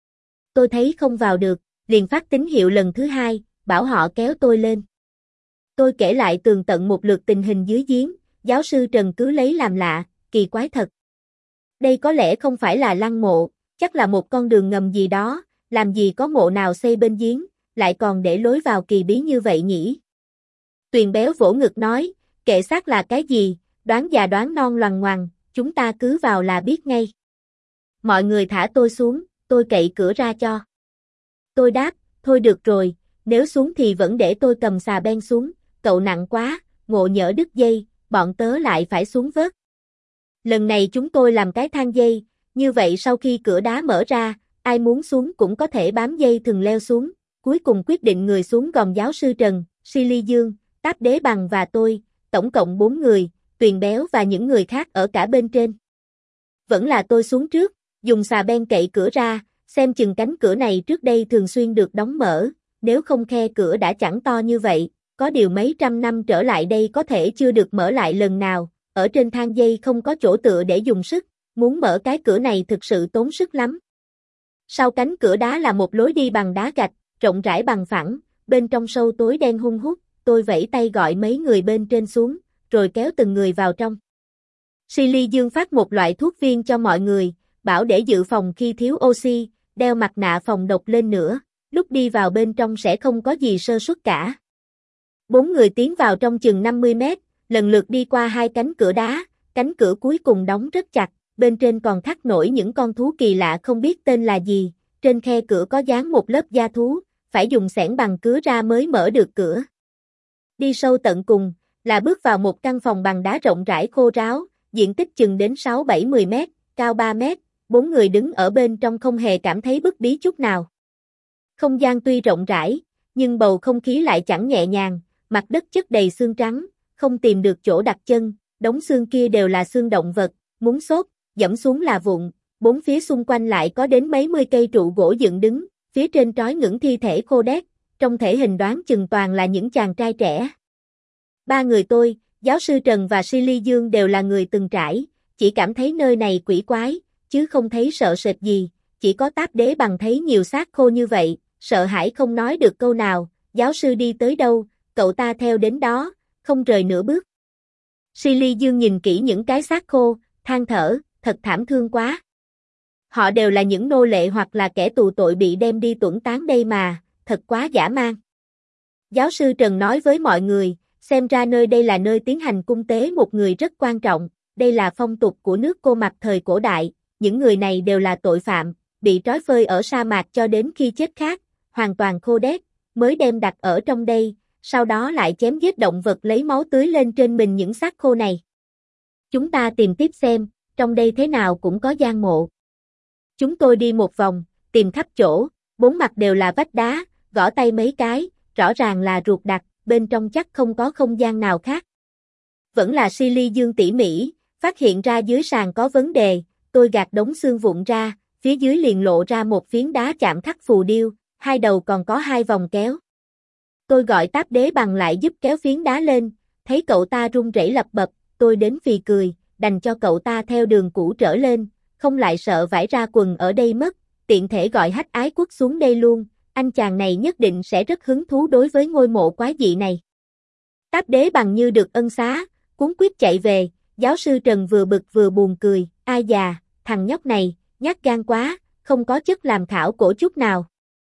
A: Tôi thấy không vào được, liền phát tín hiệu lần thứ hai, bảo họ kéo tôi lên. Tôi kể lại tường tận một lượt tình hình dưới giếng, giáo sư Trần cứ lấy làm lạ, kỳ quái thật. Đây có lẽ không phải là lăng mộ, chắc là một con đường ngầm gì đó, làm gì có mộ nào xây bên giếng, lại còn để lối vào kỳ bí như vậy nhỉ? Tuyền béo vỗ ngực nói, kệ xác là cái gì, đoán già đoán non loằng ngoằng, chúng ta cứ vào là biết ngay. Mọi người thả tôi xuống, tôi cậy cửa ra cho. Tôi đáp, thôi được rồi, nếu xuống thì vẫn để tôi cầm xà beng xuống, cậu nặng quá, ngộ nhỡ đứt dây, bọn tớ lại phải xuống vớt. Lần này chúng tôi làm cái thang dây, như vậy sau khi cửa đá mở ra, ai muốn xuống cũng có thể bám dây thừng leo xuống, cuối cùng quyết định người xuống gồm giáo sư Trần, Silly Dương, Táp Đế Bằng và tôi, tổng cộng bốn người, Tuyền béo và những người khác ở cả bên trên. Vẫn là tôi xuống trước, dùng xà beng cậy cửa ra, xem chừng cánh cửa này trước đây thường xuyên được đóng mở, nếu không khe cửa đã chẳng to như vậy, có điều mấy trăm năm trở lại đây có thể chưa được mở lại lần nào, ở trên thang dây không có chỗ tựa để dùng sức, muốn mở cái cửa này thực sự tốn sức lắm. Sau cánh cửa đá là một lối đi bằng đá gạch, rộng rãi bằng phẳng, bên trong sâu tối đen hun hút, tôi vẫy tay gọi mấy người bên trên xuống, rồi kéo từng người vào trong. Silly Dương phát một loại thuốc viên cho mọi người, bảo để dự phòng khi thiếu oxy, đeo mặt nạ phòng độc lên nữa, lúc đi vào bên trong sẽ không có gì sơ suất cả. Bốn người tiến vào trong chừng năm mươi mét, lần lượt đi qua hai cánh cửa đá, cánh cửa cuối cùng đóng rất chặt, bên trên còn khắc nổi những con thú kỳ lạ không biết tên là gì, trên khe cửa có dán một lớp da thú, phải dùng xẻng bằng cứa ra mới mở được cửa. Đi sâu tận cùng, là bước vào một căn phòng bằng đá rộng rãi khô ráo, diện tích chừng đến sáu bảy mươi mét, cao ba mét, bốn người đứng ở bên trong không hề cảm thấy bức bí chút nào. Không gian tuy rộng rãi, nhưng bầu không khí lại chẳng nhẹ nhàng, mặt đất chất đầy xương trắng, không tìm được chỗ đặt chân, đống xương kia đều là xương động vật, muốn xốp, dẫm xuống là vụn, bốn phía xung quanh lại có đến mấy mươi cây trụ gỗ dựng đứng, phía trên trói ngẩng thi thể khô đét, trong thể hình đoán chừng toàn là những chàng trai trẻ. Ba người tôi, giáo sư Trần và Silly Dương đều là người từng trải, chỉ cảm thấy nơi này quỷ quái, chứ không thấy sợ sệt gì, chỉ có Táp Đế Bằng thấy nhiều xác khô như vậy, sợ hãi không nói được câu nào, giáo sư đi tới đâu, cậu ta theo đến đó, không rời nửa bước. Silly Dương nhìn kỹ những cái xác khô, than thở, thật thảm thương quá. Họ đều là những nô lệ hoặc là kẻ tù tội bị đem đi tuẫn tán đây mà, thật quá dã man. Giáo sư Trần nói với mọi người, xem ra nơi đây là nơi tiến hành cung tế một người rất quan trọng, đây là phong tục của nước Cô Mặc thời cổ đại, những người này đều là tội phạm, bị trói phơi ở sa mạc cho đến khi chết khát, hoàn toàn khô đét, mới đem đặt ở trong đây, sau đó lại chém giết động vật lấy máu tưới lên trên mình những xác khô này. Chúng ta tìm tiếp xem, trong đây thế nào cũng có giang mộ. Chúng tôi đi một vòng, tìm khắp chỗ, bốn mặt đều là vách đá, gõ tay mấy cái, rõ ràng là ruột đặc, bên trong chắc không có không gian nào khác. Vẫn là Silly Dương tỉ mỉ, phát hiện ra dưới sàn có vấn đề, tôi gạt đống xương vụn ra, phía dưới liền lộ ra một phiến đá chạm khắc phù điêu, hai đầu còn có hai vòng kéo. Tôi gọi Táp Đế Bằng lại giúp kéo phiến đá lên, thấy cậu ta run rẩy lập bập, tôi đến phì cười, đành cho cậu ta theo đường cũ trở lên, không lại sợ vải ra quần ở đây mất, tiện thể gọi Hách Ái Quốc xuống đây luôn, anh chàng này nhất định sẽ rất hứng thú đối với ngôi mộ quái dị này. Táp Đế Bằng như được ân xá, cuống quýt chạy về, giáo sư Trần vừa bực vừa buồn cười, ai già, thằng nhóc này, nhát gan quá, không có chất làm khảo cổ chút nào.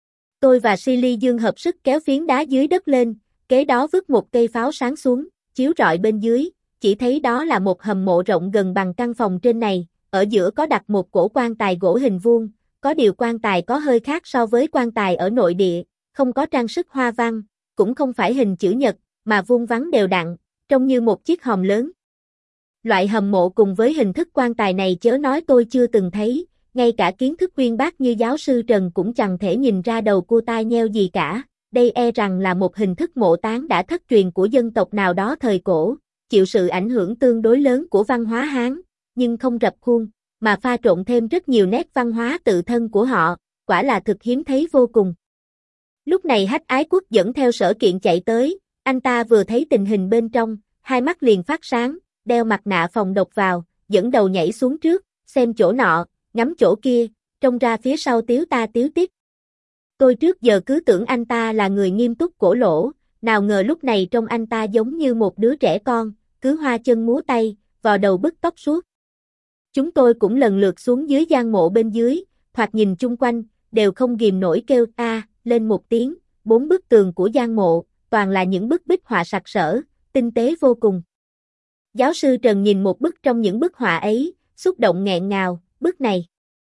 A: Tôi và Silly Dương hợp sức kéo phiến đá dưới đất lên, kế đó vứt một cây pháo sáng xuống, chiếu rọi bên dưới, chỉ thấy đó là một hầm mộ rộng gần bằng căn phòng trên này, ở giữa có đặt một cổ quan tài gỗ hình vuông, có điều quan tài có hơi khác so với quan tài ở nội địa, không có trang sức hoa văn, cũng không phải hình chữ nhật, mà vuông vắn đều đặn, trông như một chiếc hòm lớn. Loại hầm mộ cùng với hình thức quan tài này chớ nói tôi chưa từng thấy, ngay cả kiến thức uyên bác như giáo sư Trần cũng chẳng thể nhìn ra đầu cua tai nheo gì cả, đây e rằng là một hình thức mộ táng đã thất truyền của dân tộc nào đó thời cổ, chịu sự ảnh hưởng tương đối lớn của văn hóa Hán, nhưng không rập khuôn, mà pha trộn thêm rất nhiều nét văn hóa tự thân của họ, quả là thực hiếm thấy vô cùng. Lúc này Hách Ái Quốc dẫn theo Sở Kiện chạy tới, anh ta vừa thấy tình hình bên trong, hai mắt liền phát sáng, đeo mặt nạ phòng độc vào, dẫn đầu nhảy xuống trước, xem chỗ nọ, ngắm chỗ kia, trông ra phía sau tiếu ta tiếu tít. Tôi trước giờ cứ tưởng anh ta là người nghiêm túc cổ lỗ, nào ngờ lúc này trông anh ta giống như một đứa trẻ con, cứ hoa chân múa tay, vò đầu bứt tóc suốt. Chúng tôi cũng lần lượt xuống dưới giang mộ bên dưới, thoạt nhìn chung quanh, đều không ghìm nổi kêu a lên một tiếng, bốn bức tường của giang mộ, toàn là những bức bích họa sặc sỡ, tinh tế vô cùng. Giáo sư Trần nhìn một bức trong những bức họa ấy, xúc động nghẹn ngào, bức này.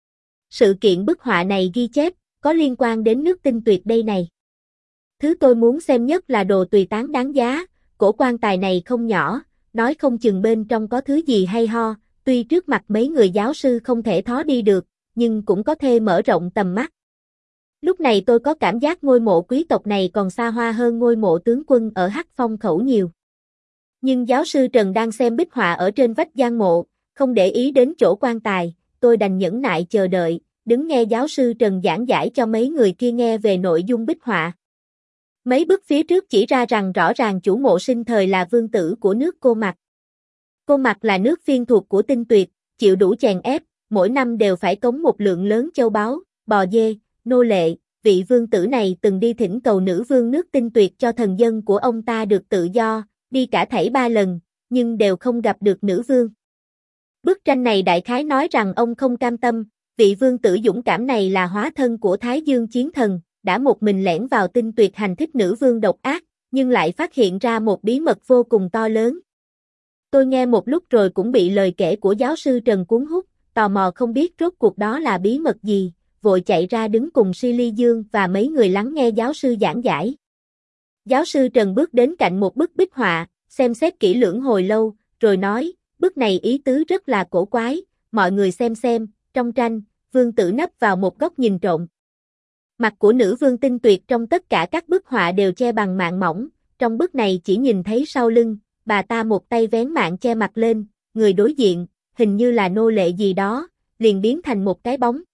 A: Sự kiện bức họa này ghi chép, có liên quan đến nước Tinh Tuyệt đây này. Thứ tôi muốn xem nhất là đồ tùy tán đáng giá, cổ quan tài này không nhỏ, nói không chừng bên trong có thứ gì hay ho, tuy trước mặt mấy người giáo sư không thể thó đi được, nhưng cũng có thể mở rộng tầm mắt. Lúc này tôi có cảm giác ngôi mộ quý tộc này còn xa hoa hơn ngôi mộ tướng quân ở Hắc Phong Khẩu nhiều. Nhưng giáo sư Trần đang xem bích họa ở trên vách giang mộ, không để ý đến chỗ quan tài, tôi đành nhẫn nại chờ đợi, đứng nghe giáo sư Trần giảng giải cho mấy người kia nghe về nội dung bích họa. Mấy bức phía trước chỉ ra rằng rõ ràng chủ mộ sinh thời là vương tử của nước Cô Mặc. Cô Mặc là nước phiên thuộc của Tinh Tuyệt, chịu đủ chèn ép, mỗi năm đều phải cống một lượng lớn châu báu, bò dê, nô lệ. Vị vương tử này từng đi thỉnh cầu nữ vương nước Tinh Tuyệt cho thần dân của ông ta được tự do, đi cả thảy ba lần, nhưng đều không gặp được nữ vương. Bức tranh này đại khái nói rằng ông không cam tâm, vị vương tử dũng cảm này là hóa thân của Thái Dương Chiến Thần, đã một mình lẻn vào Tinh Tuyệt hành thích nữ vương độc ác, nhưng lại phát hiện ra một bí mật vô cùng to lớn. Tôi nghe một lúc rồi cũng bị lời kể của giáo sư Trần cuốn hút, tò mò không biết rốt cuộc đó là bí mật gì, vội chạy ra đứng cùng Silly Dương và mấy người lắng nghe giáo sư giảng giải. Giáo sư Trần bước đến cạnh một bức bích họa, xem xét kỹ lưỡng hồi lâu, rồi nói, bức này ý tứ rất là cổ quái, mọi người xem xem, trong tranh, vương tử nấp vào một góc nhìn trộm. Mặt của nữ vương tinh tuyệt trong tất cả các bức họa đều che bằng mạn mỏng, trong bức này chỉ nhìn thấy sau lưng, bà ta một tay vén mạn che mặt lên, người đối diện, hình như là nô lệ gì đó, liền biến thành một cái bóng.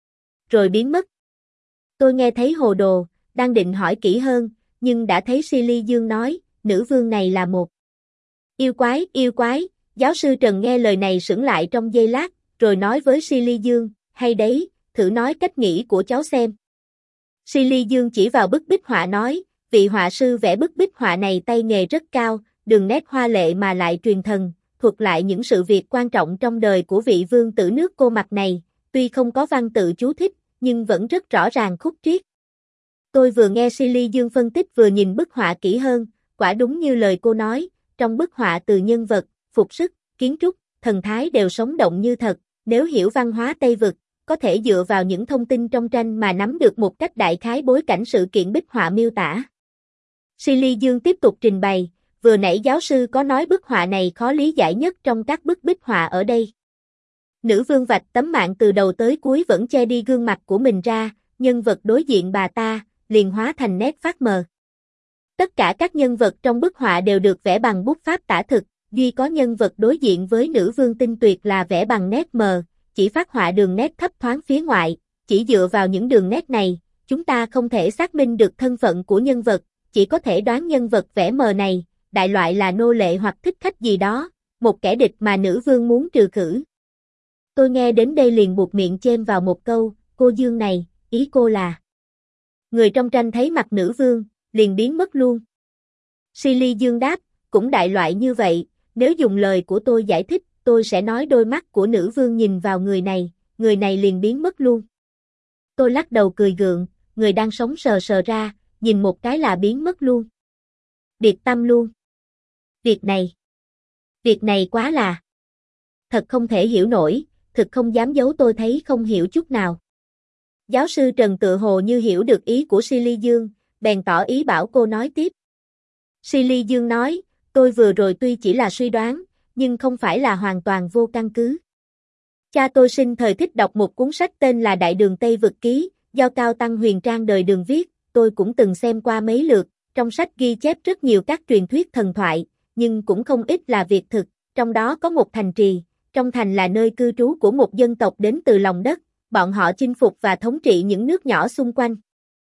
A: Rồi biến mất. Tôi nghe thấy hồ đồ, đang định hỏi kỹ hơn, nhưng đã thấy Silly Dương nói, nữ vương này là một yêu quái, yêu quái. Giáo sư Trần nghe lời này sững lại trong giây lát, rồi nói với Silly Dương, hay đấy, thử nói cách nghĩ của cháu xem. Silly Dương chỉ vào bức bích họa nói, vị họa sư vẽ bức bích họa này tay nghề rất cao, đường nét hoa lệ mà lại truyền thần, thuật lại những sự việc quan trọng trong đời của vị vương tử nước cô mặt này, tuy không có văn tự chú thích, nhưng vẫn rất rõ ràng khúc triết. Tôi vừa nghe Silly Dương phân tích vừa nhìn bức họa kỹ hơn, quả đúng như lời cô nói, trong bức họa từ nhân vật, phục sức, kiến trúc, thần thái đều sống động như thật, nếu hiểu văn hóa Tây Vực, có thể dựa vào những thông tin trong tranh mà nắm được một cách đại khái bối cảnh sự kiện bích họa miêu tả. Silly Dương tiếp tục trình bày, vừa nãy giáo sư có nói bức họa này khó lý giải nhất trong các bức bích họa ở đây. Nữ vương vạch tấm mạn từ đầu tới cuối vẫn che đi gương mặt của mình ra, nhân vật đối diện bà ta, liền hóa thành nét phát mờ. Tất cả các nhân vật trong bức họa đều được vẽ bằng bút pháp tả thực, duy có nhân vật đối diện với nữ vương tinh tuyệt là vẽ bằng nét mờ, chỉ phát họa đường nét thấp thoáng phía ngoại, chỉ dựa vào những đường nét này, chúng ta không thể xác minh được thân phận của nhân vật, chỉ có thể đoán nhân vật vẽ mờ này, đại loại là nô lệ hoặc thích khách gì đó, một kẻ địch mà nữ vương muốn trừ khử. Tôi nghe đến đây liền buột miệng chêm vào một câu, cô Dương này, ý cô là. Người trong tranh thấy mặt nữ vương, liền biến mất luôn. Silly Dương đáp, cũng đại loại như vậy, nếu dùng lời của tôi giải thích, tôi sẽ nói đôi mắt của nữ vương nhìn vào người này, người này liền biến mất luôn. Tôi lắc đầu cười gượng, người đang sống sờ sờ ra, nhìn một cái là biến mất luôn. Biệt tâm luôn. Việc này. Việc này quá là. Thật không thể hiểu nổi, thực không dám giấu tôi thấy không hiểu chút nào. Giáo sư Trần tự hồ như hiểu được ý của Silly Dương, bèn tỏ ý bảo cô nói tiếp. Silly Dương nói, tôi vừa rồi tuy chỉ là suy đoán, nhưng không phải là hoàn toàn vô căn cứ. Cha tôi sinh thời thích đọc một cuốn sách tên là Đại Đường Tây Vực Ký, do Cao Tăng Huyền Trang đời Đường viết, tôi cũng từng xem qua mấy lượt, trong sách ghi chép rất nhiều các truyền thuyết thần thoại, nhưng cũng không ít là việc thực, trong đó có một thành trì, trong thành là nơi cư trú của một dân tộc đến từ lòng đất, bọn họ chinh phục và thống trị những nước nhỏ xung quanh.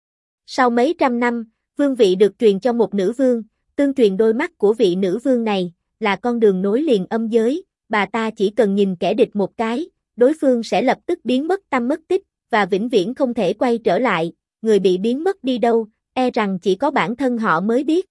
A: Sau mấy trăm năm, vương vị được truyền cho một nữ vương, tương truyền đôi mắt của vị nữ vương này, là con đường nối liền âm giới, bà ta chỉ cần nhìn kẻ địch một cái, đối phương sẽ lập tức biến mất tăm mất tích, và vĩnh viễn không thể quay trở lại, người bị biến mất đi đâu, e rằng chỉ có bản thân họ mới biết.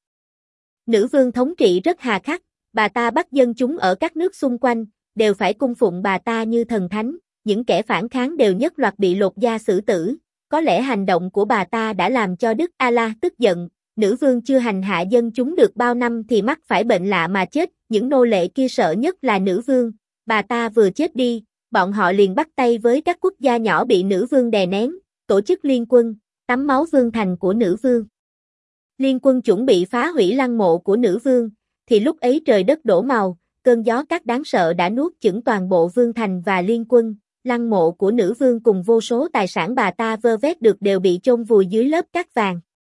A: Nữ vương thống trị rất hà khắc, bà ta bắt dân chúng ở các nước xung quanh, đều phải cung phụng bà ta như thần thánh, những kẻ phản kháng đều nhất loạt bị lột da xử tử, có lẽ hành động của bà ta đã làm cho Đức A-la tức giận, nữ vương chưa hành hạ dân chúng được bao năm thì mắc phải bệnh lạ mà chết, những nô lệ kia sợ nhất là nữ vương, bà ta vừa chết đi, bọn họ liền bắt tay với các quốc gia nhỏ bị nữ vương đè nén, tổ chức liên quân, tắm máu vương thành của nữ vương. Liên quân chuẩn bị phá hủy lăng mộ của nữ vương, thì lúc ấy trời đất đổ màu, cơn gió cát đáng sợ đã nuốt chửng toàn bộ vương thành và liên quân, lăng mộ của nữ vương cùng vô số tài sản bà ta vơ vét được đều bị chôn vùi dưới lớp cát vàng.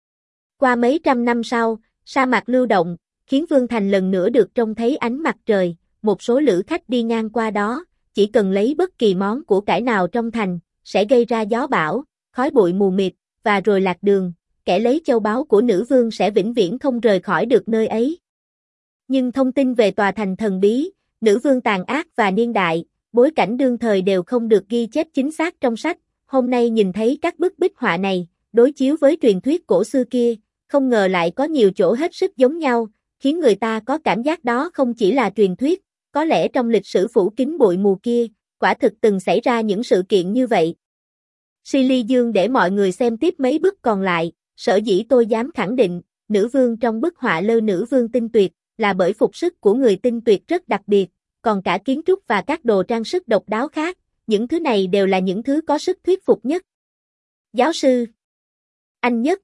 A: Qua mấy trăm năm sau, sa mạc lưu động, khiến vương thành lần nữa được trông thấy ánh mặt trời, một số lữ khách đi ngang qua đó, chỉ cần lấy bất kỳ món của cải nào trong thành, sẽ gây ra gió bão, khói bụi mù mịt, và rồi lạc đường, kẻ lấy châu báu của nữ vương sẽ vĩnh viễn không rời khỏi được nơi ấy. Nhưng thông tin về tòa thành thần bí, nữ vương tàn ác và niên đại, bối cảnh đương thời đều không được ghi chép chính xác trong sách, hôm nay nhìn thấy các bức bích họa này, đối chiếu với truyền thuyết cổ xưa kia, không ngờ lại có nhiều chỗ hết sức giống nhau, khiến người ta có cảm giác đó không chỉ là truyền thuyết, có lẽ trong lịch sử phủ kín bụi mù kia, quả thực từng xảy ra những sự kiện như vậy. Silly Dương để mọi người xem tiếp mấy bức còn lại, sở dĩ tôi dám khẳng định, nữ vương trong bức họa Lơ Nữ Vương Tinh Tuyệt, là bởi phục sức của người Tinh Tuyệt rất đặc biệt, còn cả kiến trúc và các đồ trang sức độc đáo khác, những thứ này đều là những thứ có sức thuyết phục nhất. Giáo sư, anh nhất.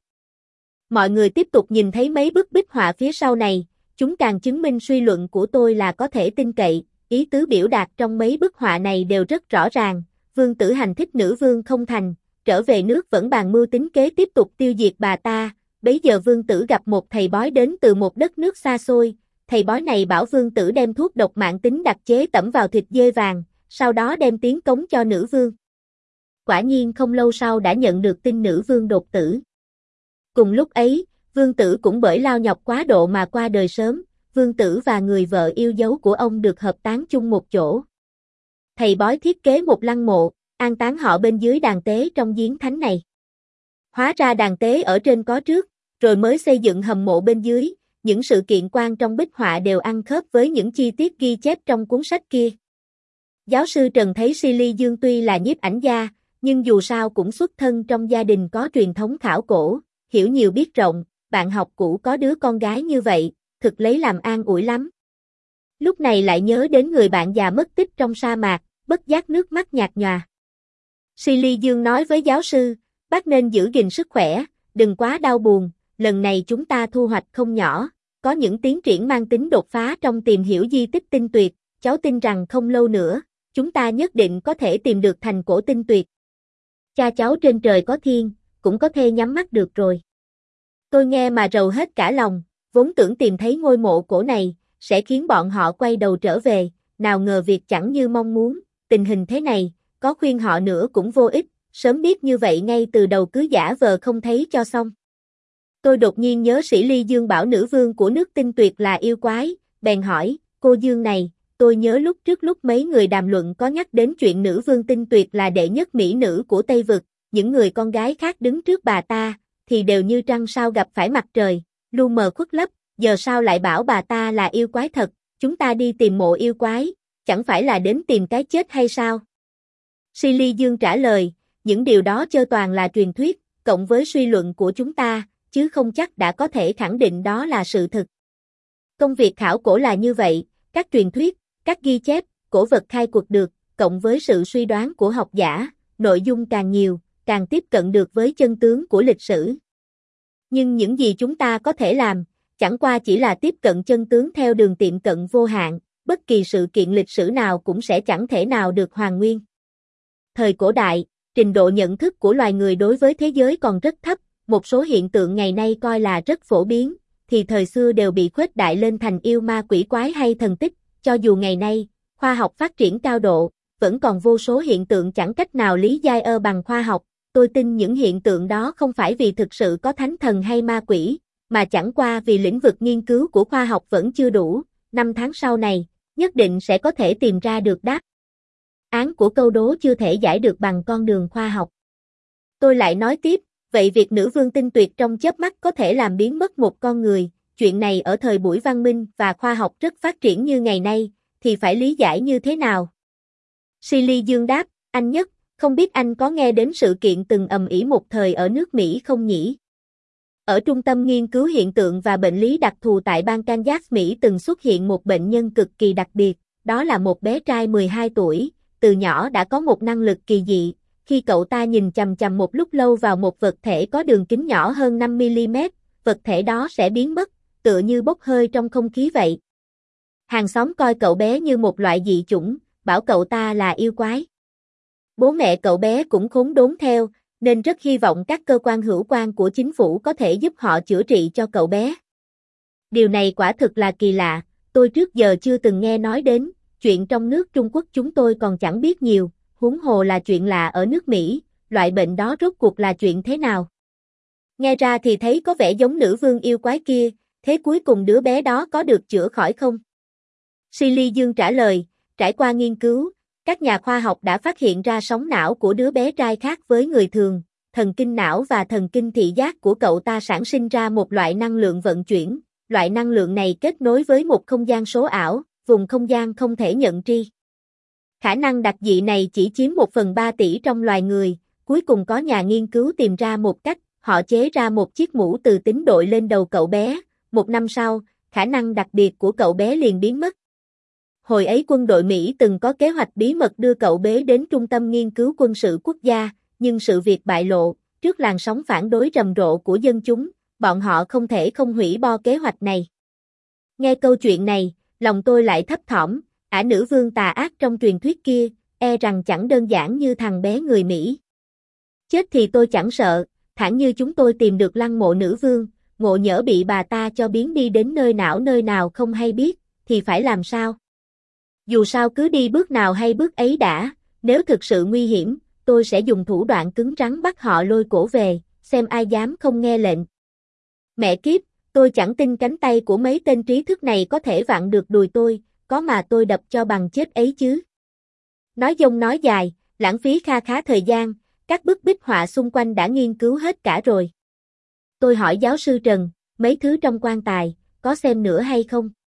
A: Mọi người tiếp tục nhìn thấy mấy bức bích họa phía sau này, chúng càng chứng minh suy luận của tôi là có thể tin cậy, ý tứ biểu đạt trong mấy bức họa này đều rất rõ ràng, Vương Tử Hành thích nữ vương không thành, trở về nước vẫn bàn mưu tính kế tiếp tục tiêu diệt bà ta, bấy giờ Vương Tử gặp một thầy bói đến từ một đất nước xa xôi, thầy bói này bảo Vương Tử đem thuốc độc mãn tính đặc chế tẩm vào thịt dê vàng, sau đó đem tiếng cống cho nữ vương. Quả nhiên không lâu sau đã nhận được tin nữ vương đột tử. Cùng lúc ấy, Vương Tử cũng bởi lao nhọc quá độ mà qua đời sớm, Vương Tử và người vợ yêu dấu của ông được hợp táng chung một chỗ. Thầy bói thiết kế một lăng mộ, an táng họ bên dưới đàn tế trong giếng thánh này. Hóa ra đàn tế ở trên có trước, rồi mới xây dựng hầm mộ bên dưới, những sự kiện quan trong bích họa đều ăn khớp với những chi tiết ghi chép trong cuốn sách kia. Giáo sư Trần thấy Silly Dương tuy là nhiếp ảnh gia, nhưng dù sao cũng xuất thân trong gia đình có truyền thống khảo cổ, hiểu nhiều biết rộng, bạn học cũ có đứa con gái như vậy, thực lấy làm an ủi lắm. Lúc này lại nhớ đến người bạn già mất tích trong sa mạc, bất giác nước mắt nhạt nhòa. Silly Dương nói với giáo sư, bác nên giữ gìn sức khỏe, đừng quá đau buồn, lần này chúng ta thu hoạch không nhỏ, có những tiến triển mang tính đột phá trong tìm hiểu di tích tinh tuyệt, cháu tin rằng không lâu nữa, chúng ta nhất định có thể tìm được thành cổ tinh tuyệt. Cha cháu trên trời có thiên, cũng có thể nhắm mắt được rồi. Tôi nghe mà rầu hết cả lòng, vốn tưởng tìm thấy ngôi mộ cổ này, sẽ khiến bọn họ quay đầu trở về, nào ngờ việc chẳng như mong muốn, tình hình thế này, có khuyên họ nữa cũng vô ích, sớm biết như vậy ngay từ đầu cứ giả vờ không thấy cho xong. Tôi đột nhiên nhớ sĩ Ly Dương bảo nữ vương của nước tinh tuyệt là yêu quái, bèn hỏi, cô Dương này, tôi nhớ lúc trước lúc mấy người đàm luận có nhắc đến chuyện nữ vương tinh tuyệt là đệ nhất mỹ nữ của Tây Vực, những người con gái khác đứng trước bà ta, thì đều như trăng sao gặp phải mặt trời, lu mờ khuất lấp, giờ sao lại bảo bà ta là yêu quái thật, chúng ta đi tìm mộ yêu quái, chẳng phải là đến tìm cái chết hay sao? Silly Dương trả lời, những điều đó chơ toàn là truyền thuyết, cộng với suy luận của chúng ta, chứ không chắc đã có thể khẳng định đó là sự thực. Công việc khảo cổ là như vậy, các truyền thuyết, các ghi chép, cổ vật khai quật được, cộng với sự suy đoán của học giả, nội dung càng nhiều, càng tiếp cận được với chân tướng của lịch sử. Nhưng những gì chúng ta có thể làm, chẳng qua chỉ là tiếp cận chân tướng theo đường tiệm cận vô hạn, bất kỳ sự kiện lịch sử nào cũng sẽ chẳng thể nào được hoàn nguyên. Thời cổ đại, trình độ nhận thức của loài người đối với thế giới còn rất thấp, một số hiện tượng ngày nay coi là rất phổ biến, thì thời xưa đều bị khuếch đại lên thành yêu ma quỷ quái hay thần tích, cho dù ngày nay, khoa học phát triển cao độ, vẫn còn vô số hiện tượng chẳng cách nào lý giải ơ bằng khoa học, tôi tin những hiện tượng đó không phải vì thực sự có thánh thần hay ma quỷ, mà chẳng qua vì lĩnh vực nghiên cứu của khoa học vẫn chưa đủ, năm tháng sau này, nhất định sẽ có thể tìm ra được đáp án của câu đố chưa thể giải được bằng con đường khoa học. Tôi lại nói tiếp, vậy việc nữ vương tinh tuyệt trong chớp mắt có thể làm biến mất một con người, chuyện này ở thời buổi văn minh và khoa học rất phát triển như ngày nay, thì phải lý giải như thế nào? Silly Dương đáp, anh Nhất, không biết anh có nghe đến sự kiện từng ầm ĩ một thời ở nước Mỹ không nhỉ? Ở Trung tâm Nghiên cứu Hiện tượng và Bệnh lý đặc thù tại bang Kansas, Mỹ từng xuất hiện một bệnh nhân cực kỳ đặc biệt, đó là một bé trai mười hai tuổi, từ nhỏ đã có một năng lực kỳ dị, khi cậu ta nhìn chằm chằm một lúc lâu vào một vật thể có đường kính nhỏ hơn năm mi-li-mét, vật thể đó sẽ biến mất, tựa như bốc hơi trong không khí vậy. Hàng xóm coi cậu bé như một loại dị chủng, bảo cậu ta là yêu quái. Bố mẹ cậu bé cũng khốn đốn theo, nên rất hy vọng các cơ quan hữu quan của chính phủ có thể giúp họ chữa trị cho cậu bé. Điều này quả thực là kỳ lạ, tôi trước giờ chưa từng nghe nói đến, chuyện trong nước Trung Quốc chúng tôi còn chẳng biết nhiều, huống hồ là chuyện lạ ở nước Mỹ, loại bệnh đó rốt cuộc là chuyện thế nào? Nghe ra thì thấy có vẻ giống nữ vương yêu quái kia, thế cuối cùng đứa bé đó có được chữa khỏi không? Silly Dương trả lời, trải qua nghiên cứu, các nhà khoa học đã phát hiện ra sóng não của đứa bé trai khác với người thường, thần kinh não và thần kinh thị giác của cậu ta sản sinh ra một loại năng lượng vận chuyển, loại năng lượng này kết nối với một không gian số ảo, vùng không gian không thể nhận tri. Khả năng đặc dị này chỉ chiếm một phần ba tỷ trong loài người, cuối cùng có nhà nghiên cứu tìm ra một cách, họ chế ra một chiếc mũ từ tính đội lên đầu cậu bé, một năm sau, khả năng đặc biệt của cậu bé liền biến mất. Hồi ấy quân đội Mỹ từng có kế hoạch bí mật đưa cậu bé đến Trung tâm Nghiên cứu Quân sự Quốc gia, nhưng sự việc bại lộ, trước làn sóng phản đối rầm rộ của dân chúng, bọn họ không thể không hủy bỏ kế hoạch này. Nghe câu chuyện này, lòng tôi lại thấp thỏm, Ả nữ vương tà ác trong truyền thuyết kia, e rằng chẳng đơn giản như thằng bé người Mỹ. Chết thì tôi chẳng sợ, thản như chúng tôi tìm được lăng mộ nữ vương, ngộ nhỡ bị bà ta cho biến đi đến nơi nào nơi nào không hay biết, thì phải làm sao? Dù sao cứ đi bước nào hay bước ấy đã, nếu thực sự nguy hiểm, tôi sẽ dùng thủ đoạn cứng rắn bắt họ lôi cổ về, xem ai dám không nghe lệnh. Mẹ kiếp, tôi chẳng tin cánh tay của mấy tên trí thức này có thể vặn được đùi tôi, có mà tôi đập cho bằng chết ấy chứ. Nói dông nói dài, lãng phí kha khá thời gian, các bức bích họa xung quanh đã nghiên cứu hết cả rồi. Tôi hỏi giáo sư Trần, mấy thứ trong quan tài, có xem nữa hay không?